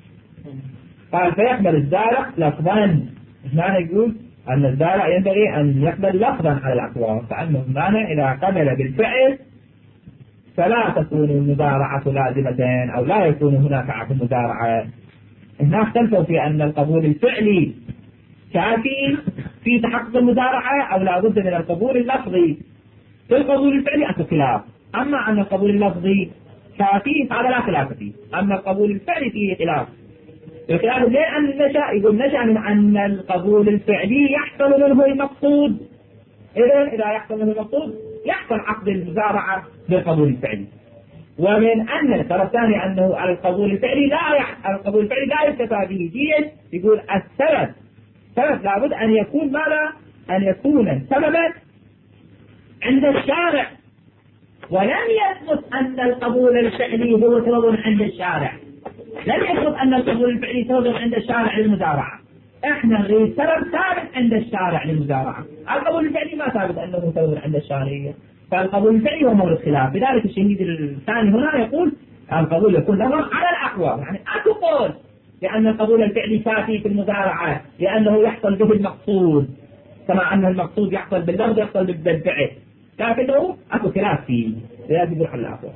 قال فيقبل الزارع لفظا. هنا يقول أن الزارع ينبغي أن يقبل لفظا على الأقوال، فأنه هنا إذا قبل بالفعل فلا تكون المزارعة لازمة أو لا يكون هناك عقد مزارعة. هنا اختلفوا في أن القبول الفعلي كافي في تحقق المزارعة أو لا بد من القبول اللفظي. في القبول الفعلي أكو خلاف، أما أن القبول اللفظي كافي هذا لا خلاف فيه، أما القبول الفعلي فيه خلاف. الخلاف ليه أن نشأ؟ يقول نشأ من أن القبول الفعلي يحصل منه المقصود. إذا إذا يحصل منه المقصود يحصل عقد المزارعة بالقبول الفعلي. ومن أن الطرف الثاني أنه القبول الفعلي لا يح... القبول الفعلي لا يكتفى به جيد. يقول السبب سبب لابد أن يكون ماذا؟ أن يكون سببا عند الشارع، ولم يثبت أن القبول الفعلي هو سبب عند الشارع. لم يثبت أن القبول الفعلي سبب عند الشارع للمزارعة. احنا نريد سبب ثابت عند الشارع للمزارعة. القبول الفعلي ما ثابت أنه سبب عند الشارع، فالقبول الفعلي هو مورد خلاف. لذلك الشهيد الثاني هنا يقول القبول يكون نظر على الأقوال، يعني أكو قول لأن القبول الفعلي كافي في المزارعة لأنه يحصل به المقصود، كما أن المقصود يحصل باللفظ يحصل بالفعل، لكنه أكو خلاف فيه. لذلك يقول على الأقوال.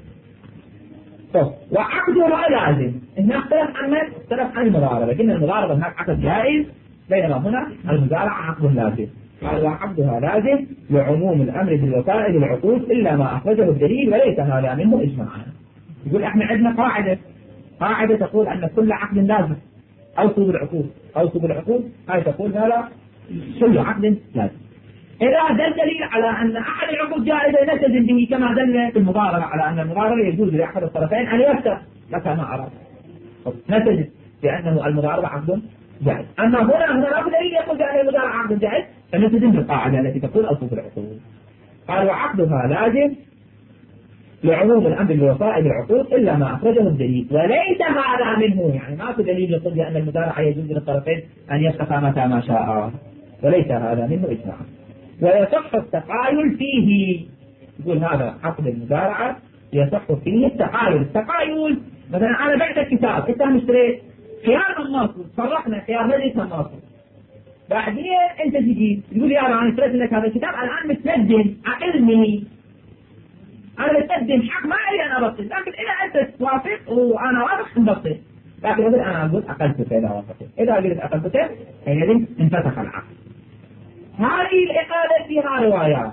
وعقدها لازم. هنا اختلف عن اختلف عن المضاربة، لكن المضاربة هناك عقد جائز، بينما هنا المزارعة عقد لازم. قال وعقدها لازم لعموم الأمر بالوفاء بالعقود إلا ما أخرجه الدليل وليس هذا منه إجماعا. يقول احنا عندنا قاعدة قاعدة تقول أن كل عقد لازم. أوصوا بالعقود أوصوا بالعقود هاي تقول هذا كل عقد لازم. إذا دل دليل على أن أحد العقود جائزة نلتزم به، كما دل في المضاربة على أن المضاربة يجوز لأحد الطرفين أن يفتح لك ما أراد، نلتزم بأنه المضاربة عقد جائز. أما هنا هنا لا دليل يقول بأن المضاربة عقد جائز، فنلتزم بالقاعدة التي تقول أوصوا بالعقود. قال وعقدها لازم لعموم الأمر بالوفاء بالعقود إلا ما أخرجه الدليل وليس هذا منه. يعني ما في دليل يقول بأن المضاربة يجوز للطرفين أن يفتح متى ما شاء، وليس هذا منه إجماعا. ويصح التقايل فيه. يقول هذا عقد المزارعة يصح فيه التقايل. التقايل مثلا أنا بعت الكتاب، أنت مشتريت خيار الناصر، صرحنا خيار مجلس الناصر، بعدين أنت تجي تقول يا أنا اشتريت لك هذا الكتاب، الآن متقدم عقلني، أنا متقدم حق ما أريد أن أبطل، لكن إذا أنت توافق وأنا وافق نبطل. لكن إذا أنا أقول أقلتك إذا وافقت، إذا قلت أقلتك حينئذ انفتح العقد. هذه الإقالة فيها روايات.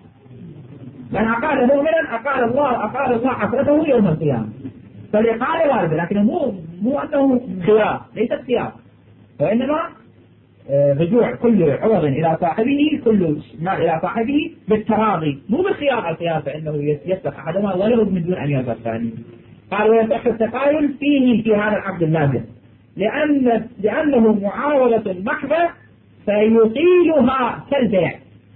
من أقال مؤمنا أقال الله أقال الله عفرته يوم القيامة، فالإقالة واردة، لكن مو مو أنه خيار، ليست خيار، وإنما رجوع كل عوض إلى صاحبه، كل مال إلى صاحبه بالتراضي، مو بالخيار. الخيار فإنه يسبق أحدهما ويرد من دون أن يرضى الثاني. قال ويصح التقايل فيه في هذا العقد اللازم لأن لأنه معاوضة محضة فيقيلها كالبيع.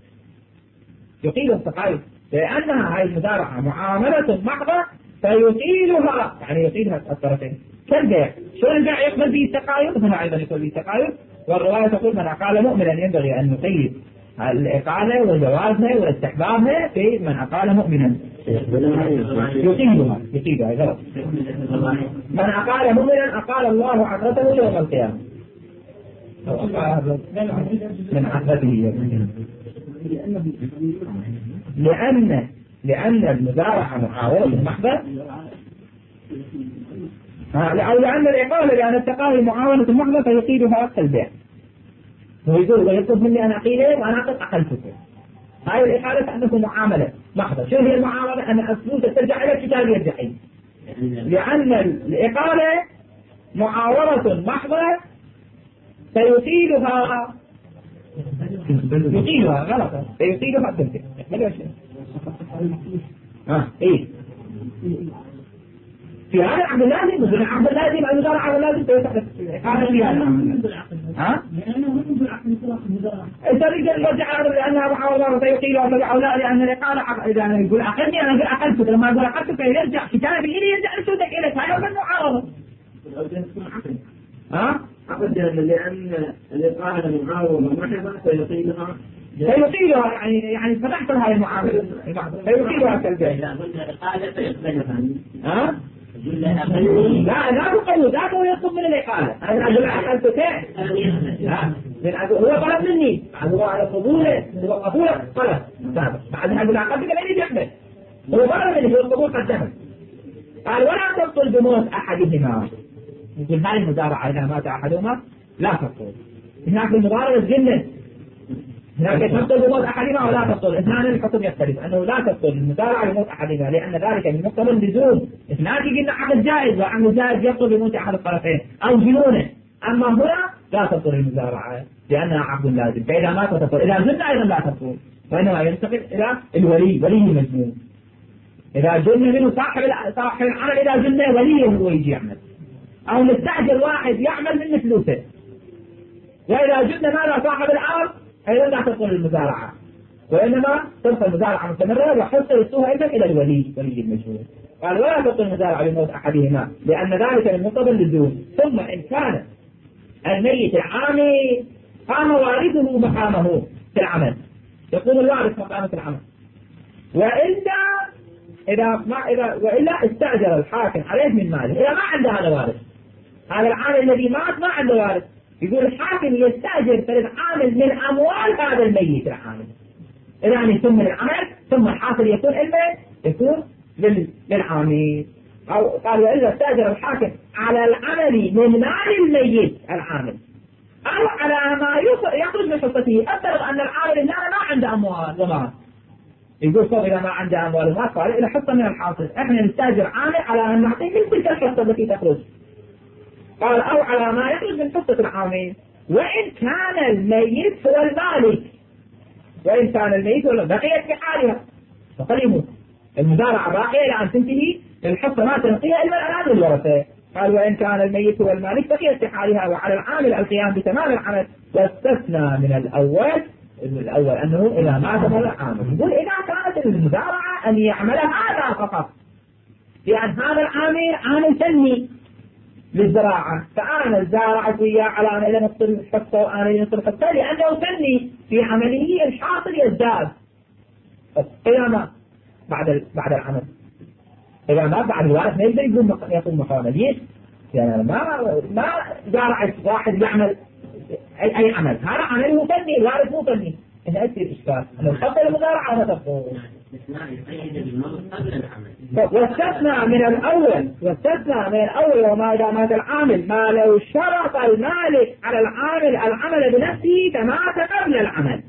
يقيل التقايل لأنها هاي المزارعة معاملة محضة فيقيلها، يعني يقيلها الطرفين كالبيع. شو البيع يقبل به التقايل؟ هنا أيضا يقبل به التقايل. والرواية تقول من أقال مؤمنا ينبغي أن يقيد الإقالة وجوازها واستحبابها في من أقال مؤمنا يقيلها يقيلها غلط. من أقال مؤمنا أقال الله عثرته يوم القيامة من عثرته، لأن لأن المزارعة معاورة محضة، أو لأن الإقالة لأن التقاضي معاونة محضة فيقيدها البيع. هو يقول ويطلب مني أن أقيله وأنا قد أقلتك. هاي الإقالة كأنه معاملة محضة. شو هي المعاملة؟ أن الفلوس ترجع إلى الكتاب يرجعين، لأن الإقالة معاورة محضة فيقيدها يقيدها غلط فيقيدها التنفيذ. ها إيه في هذا العقد اللازم، وفي العقد اللازم المزارعة اللازم تيسر هذا في هذا. ها؟ أنت تقدر ترجع لأنها معاورة فيقيلها أو لا، لأن الإقالة إذا أنا يقول أقلني أنا أقول أقلتك، لما أقول أقلتك يرجع كتابي إلي يرجع لسودك إليك، هذا هو المعارضة. ها؟ عقد لأن الإقالة معاورة محضة فيقيلها فيقيلها يعني يعني فتحت لها المعاملة فيقيلها كالبيع. لا قلنا الإقالة فيقبلها. ها؟ لا لا تقول ذاك هو يطلب من الإقالة. أنا أقول أقلتك لا هو طلب مني هو على قبوله هو قبوله طلب سابق بعد ما أقول أقلتك لأني يقبل هو طلب مني هو القبول قدمه. قال ولا تبطل بموت أحدهما. يقول هاي المزارعة إذا مات أحدهما لا تبطل. هناك المضاربة الجنة هناك تبطل بموت أحدهما ولا تبطل. اثنان الحكم يختلف أنه لا تبطل المزارعة بموت أحدهما لأن ذلك من مقتضى اللزوم. اثنان قلنا عقد جائز وعقد جائز يبطل بموت أحد الطرفين أو جنونه. أما هنا لا تبطل المزارعة لأنها عقد لازم، فإذا مات تبطل. إذا جن أيضا لا تبطل وإنما ينتقل إلى الولي ولي المجنون. إذا جن منه صاحب صاحب العمل إذا جن وليه هو يجي يعمل، أو مستعجل واحد يعمل من فلوسه. وإذا جن ماذا صاحب العمل أيضا لا تبطل المزارعة وإنما تبقى المزارعة مستمرة وحصل السوء أيضا إلى الولي ولي المجنون. قال ولا تبطل المزارعة بموت أحدهما لأن ذلك من مقتضى اللزوم. ثم إن كان الميت العامل قام وارثه مقامه في العمل يقول الوارث مقامه العمل، وإلا إذا ما إذا وإلا استأجر الحاكم عليه من ماله. إذا ما عنده هذا وارث، هذا العامل الذي مات ما عنده وارث، يقول الحاكم يستأجر ثلاث عامل من أموال هذا الميت العامل. إذا يتم من العمل ثم الحاصل يكون الميت يكون للعامل. أو قال وإلا استأجر الحاكم على العمل من مال الميت العامل أو على ما يخرج من حصته. أفترض أن العامل الآن ما عنده أموال ومات، يقول طب إذا ما عنده أموال ومات قال إلى حصة من الحاصل، إحنا نستأجر عامل على أن نعطيه من تلك الحصة التي تخرج. قال أو على ما يخرج من حصة العامل وإن كان الميت هو المالك، وإن كان الميت هو بقيت في حالها فقد يموت. المزارعة باقية إلى أن تنتهي الحصة ما تنقيها إلا الآن الورثة. قال وإن كان الميت هو المالك بقيت في حالها وعلى العامل القيام بتمام العمل. واستثنى من الأول الأول أنه إذا مات هذا العامل. يقول إذا كانت المزارعة أن يعمل هذا فقط، لأن هذا العامل عامل فني للزراعة، فأنا الزارعة وياه على أن إذا نصل الحصة وأنا إذا نصل الحصة لأنه فني في عمله الحاصل يزداد. إذا ما بعد بعد العمل إذا ما بعد الوارث ما يقدر يقوم يقوم مقامه. ليش؟ يعني ما ما زارع واحد يعمل أي أي عمل، هذا عمله فني الوارث مو فني. هنا يصير إشكال أنه تفضل المزارعة ولا تفضل. واستثنى من الأول واستثنى من الأول وما إذا مات العامل ما لو شرط المالك على العامل العمل بنفسه كمات قبل العمل.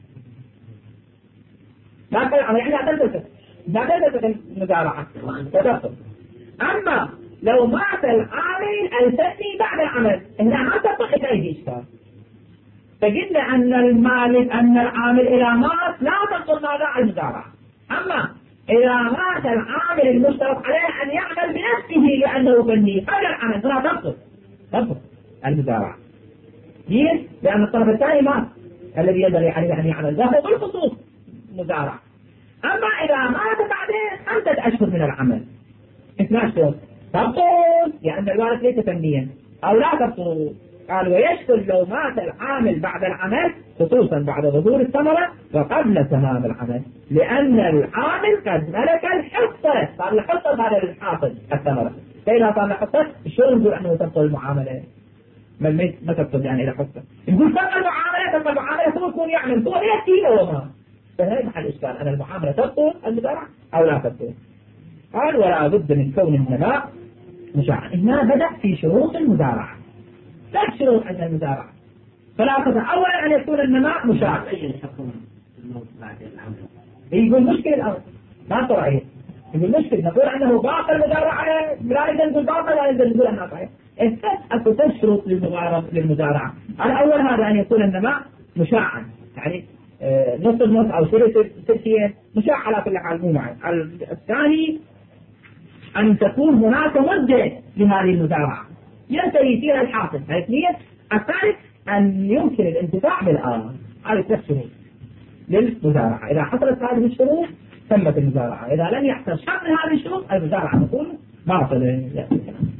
ما قبل العمل يعني لا تلبسه لا تلبسه المزارعة وتفضل. أما لو مات العامل الفني بعد العمل هنا ما تطلق أي إشكال. فقلنا أن المالك أن العامل إذا مات لا تبطل ماذا على المزارعة. أما إذا مات العامل المشترط عليه أن يعمل بنفسه لأنه فني قبل العمل فلا تبطل تبطل المزارعة. ليش؟ لأن الطرف الثاني مات الذي يدري عليه أن يعمل له بالخصوص مزارعة. أما إذا مات بعدين خمسة أشهر من العمل اثنى أشهر تبطل لأن الوارث ليس فنيا أو لا تبطل. قال ويشكل لو مات العامل بعد العمل خصوصا بعد ظهور الثمرة وقبل تمام العمل، لأن العامل قد ملك الحصة صار الحصة بعد الحاصل الثمرة. فإذا صار الحصة شو نقول أنه تبطل المعاملة؟ ما ما تبطل يعني إلى حصة. نقول تبطل المعاملة تبطل المعاملة ثم يكون يعمل هو يأتي له ما فهي محل إشكال أن المعاملة تبطل المزارعة أو لا تبطل. قال ولا بد من كون النماء مشاعا. هنا بدأ في شروط المزارعة، لا شروط عند المزارعة. ثلاثة: أولا أن يكون النماء مشاعا. يقول مشكلة الأول ما ترى يقول مشكلة نقول أنه باطل المزارعة، لا ينزل باطل لا ينزل نقول أنها صحيح. إثبت أكو شروط للمزارعة. الأول هذا أن يكون النماء مشاعا، يعني آه نص النص أو ثلث ثلثين مشاع على كل حال مو معي. الثاني أن تكون هناك مدة لهذه المزارعة ينتهي فيها الحاصل. الاثنين. الثالث أن يمكن الانتفاع بالأرض. هذه ثلاث شروط للمزارعة. إذا حصلت هذه الشروط تمت المزارعة، إذا لم يحصل شرط من هذه الشروط المزارعة تكون باطلة.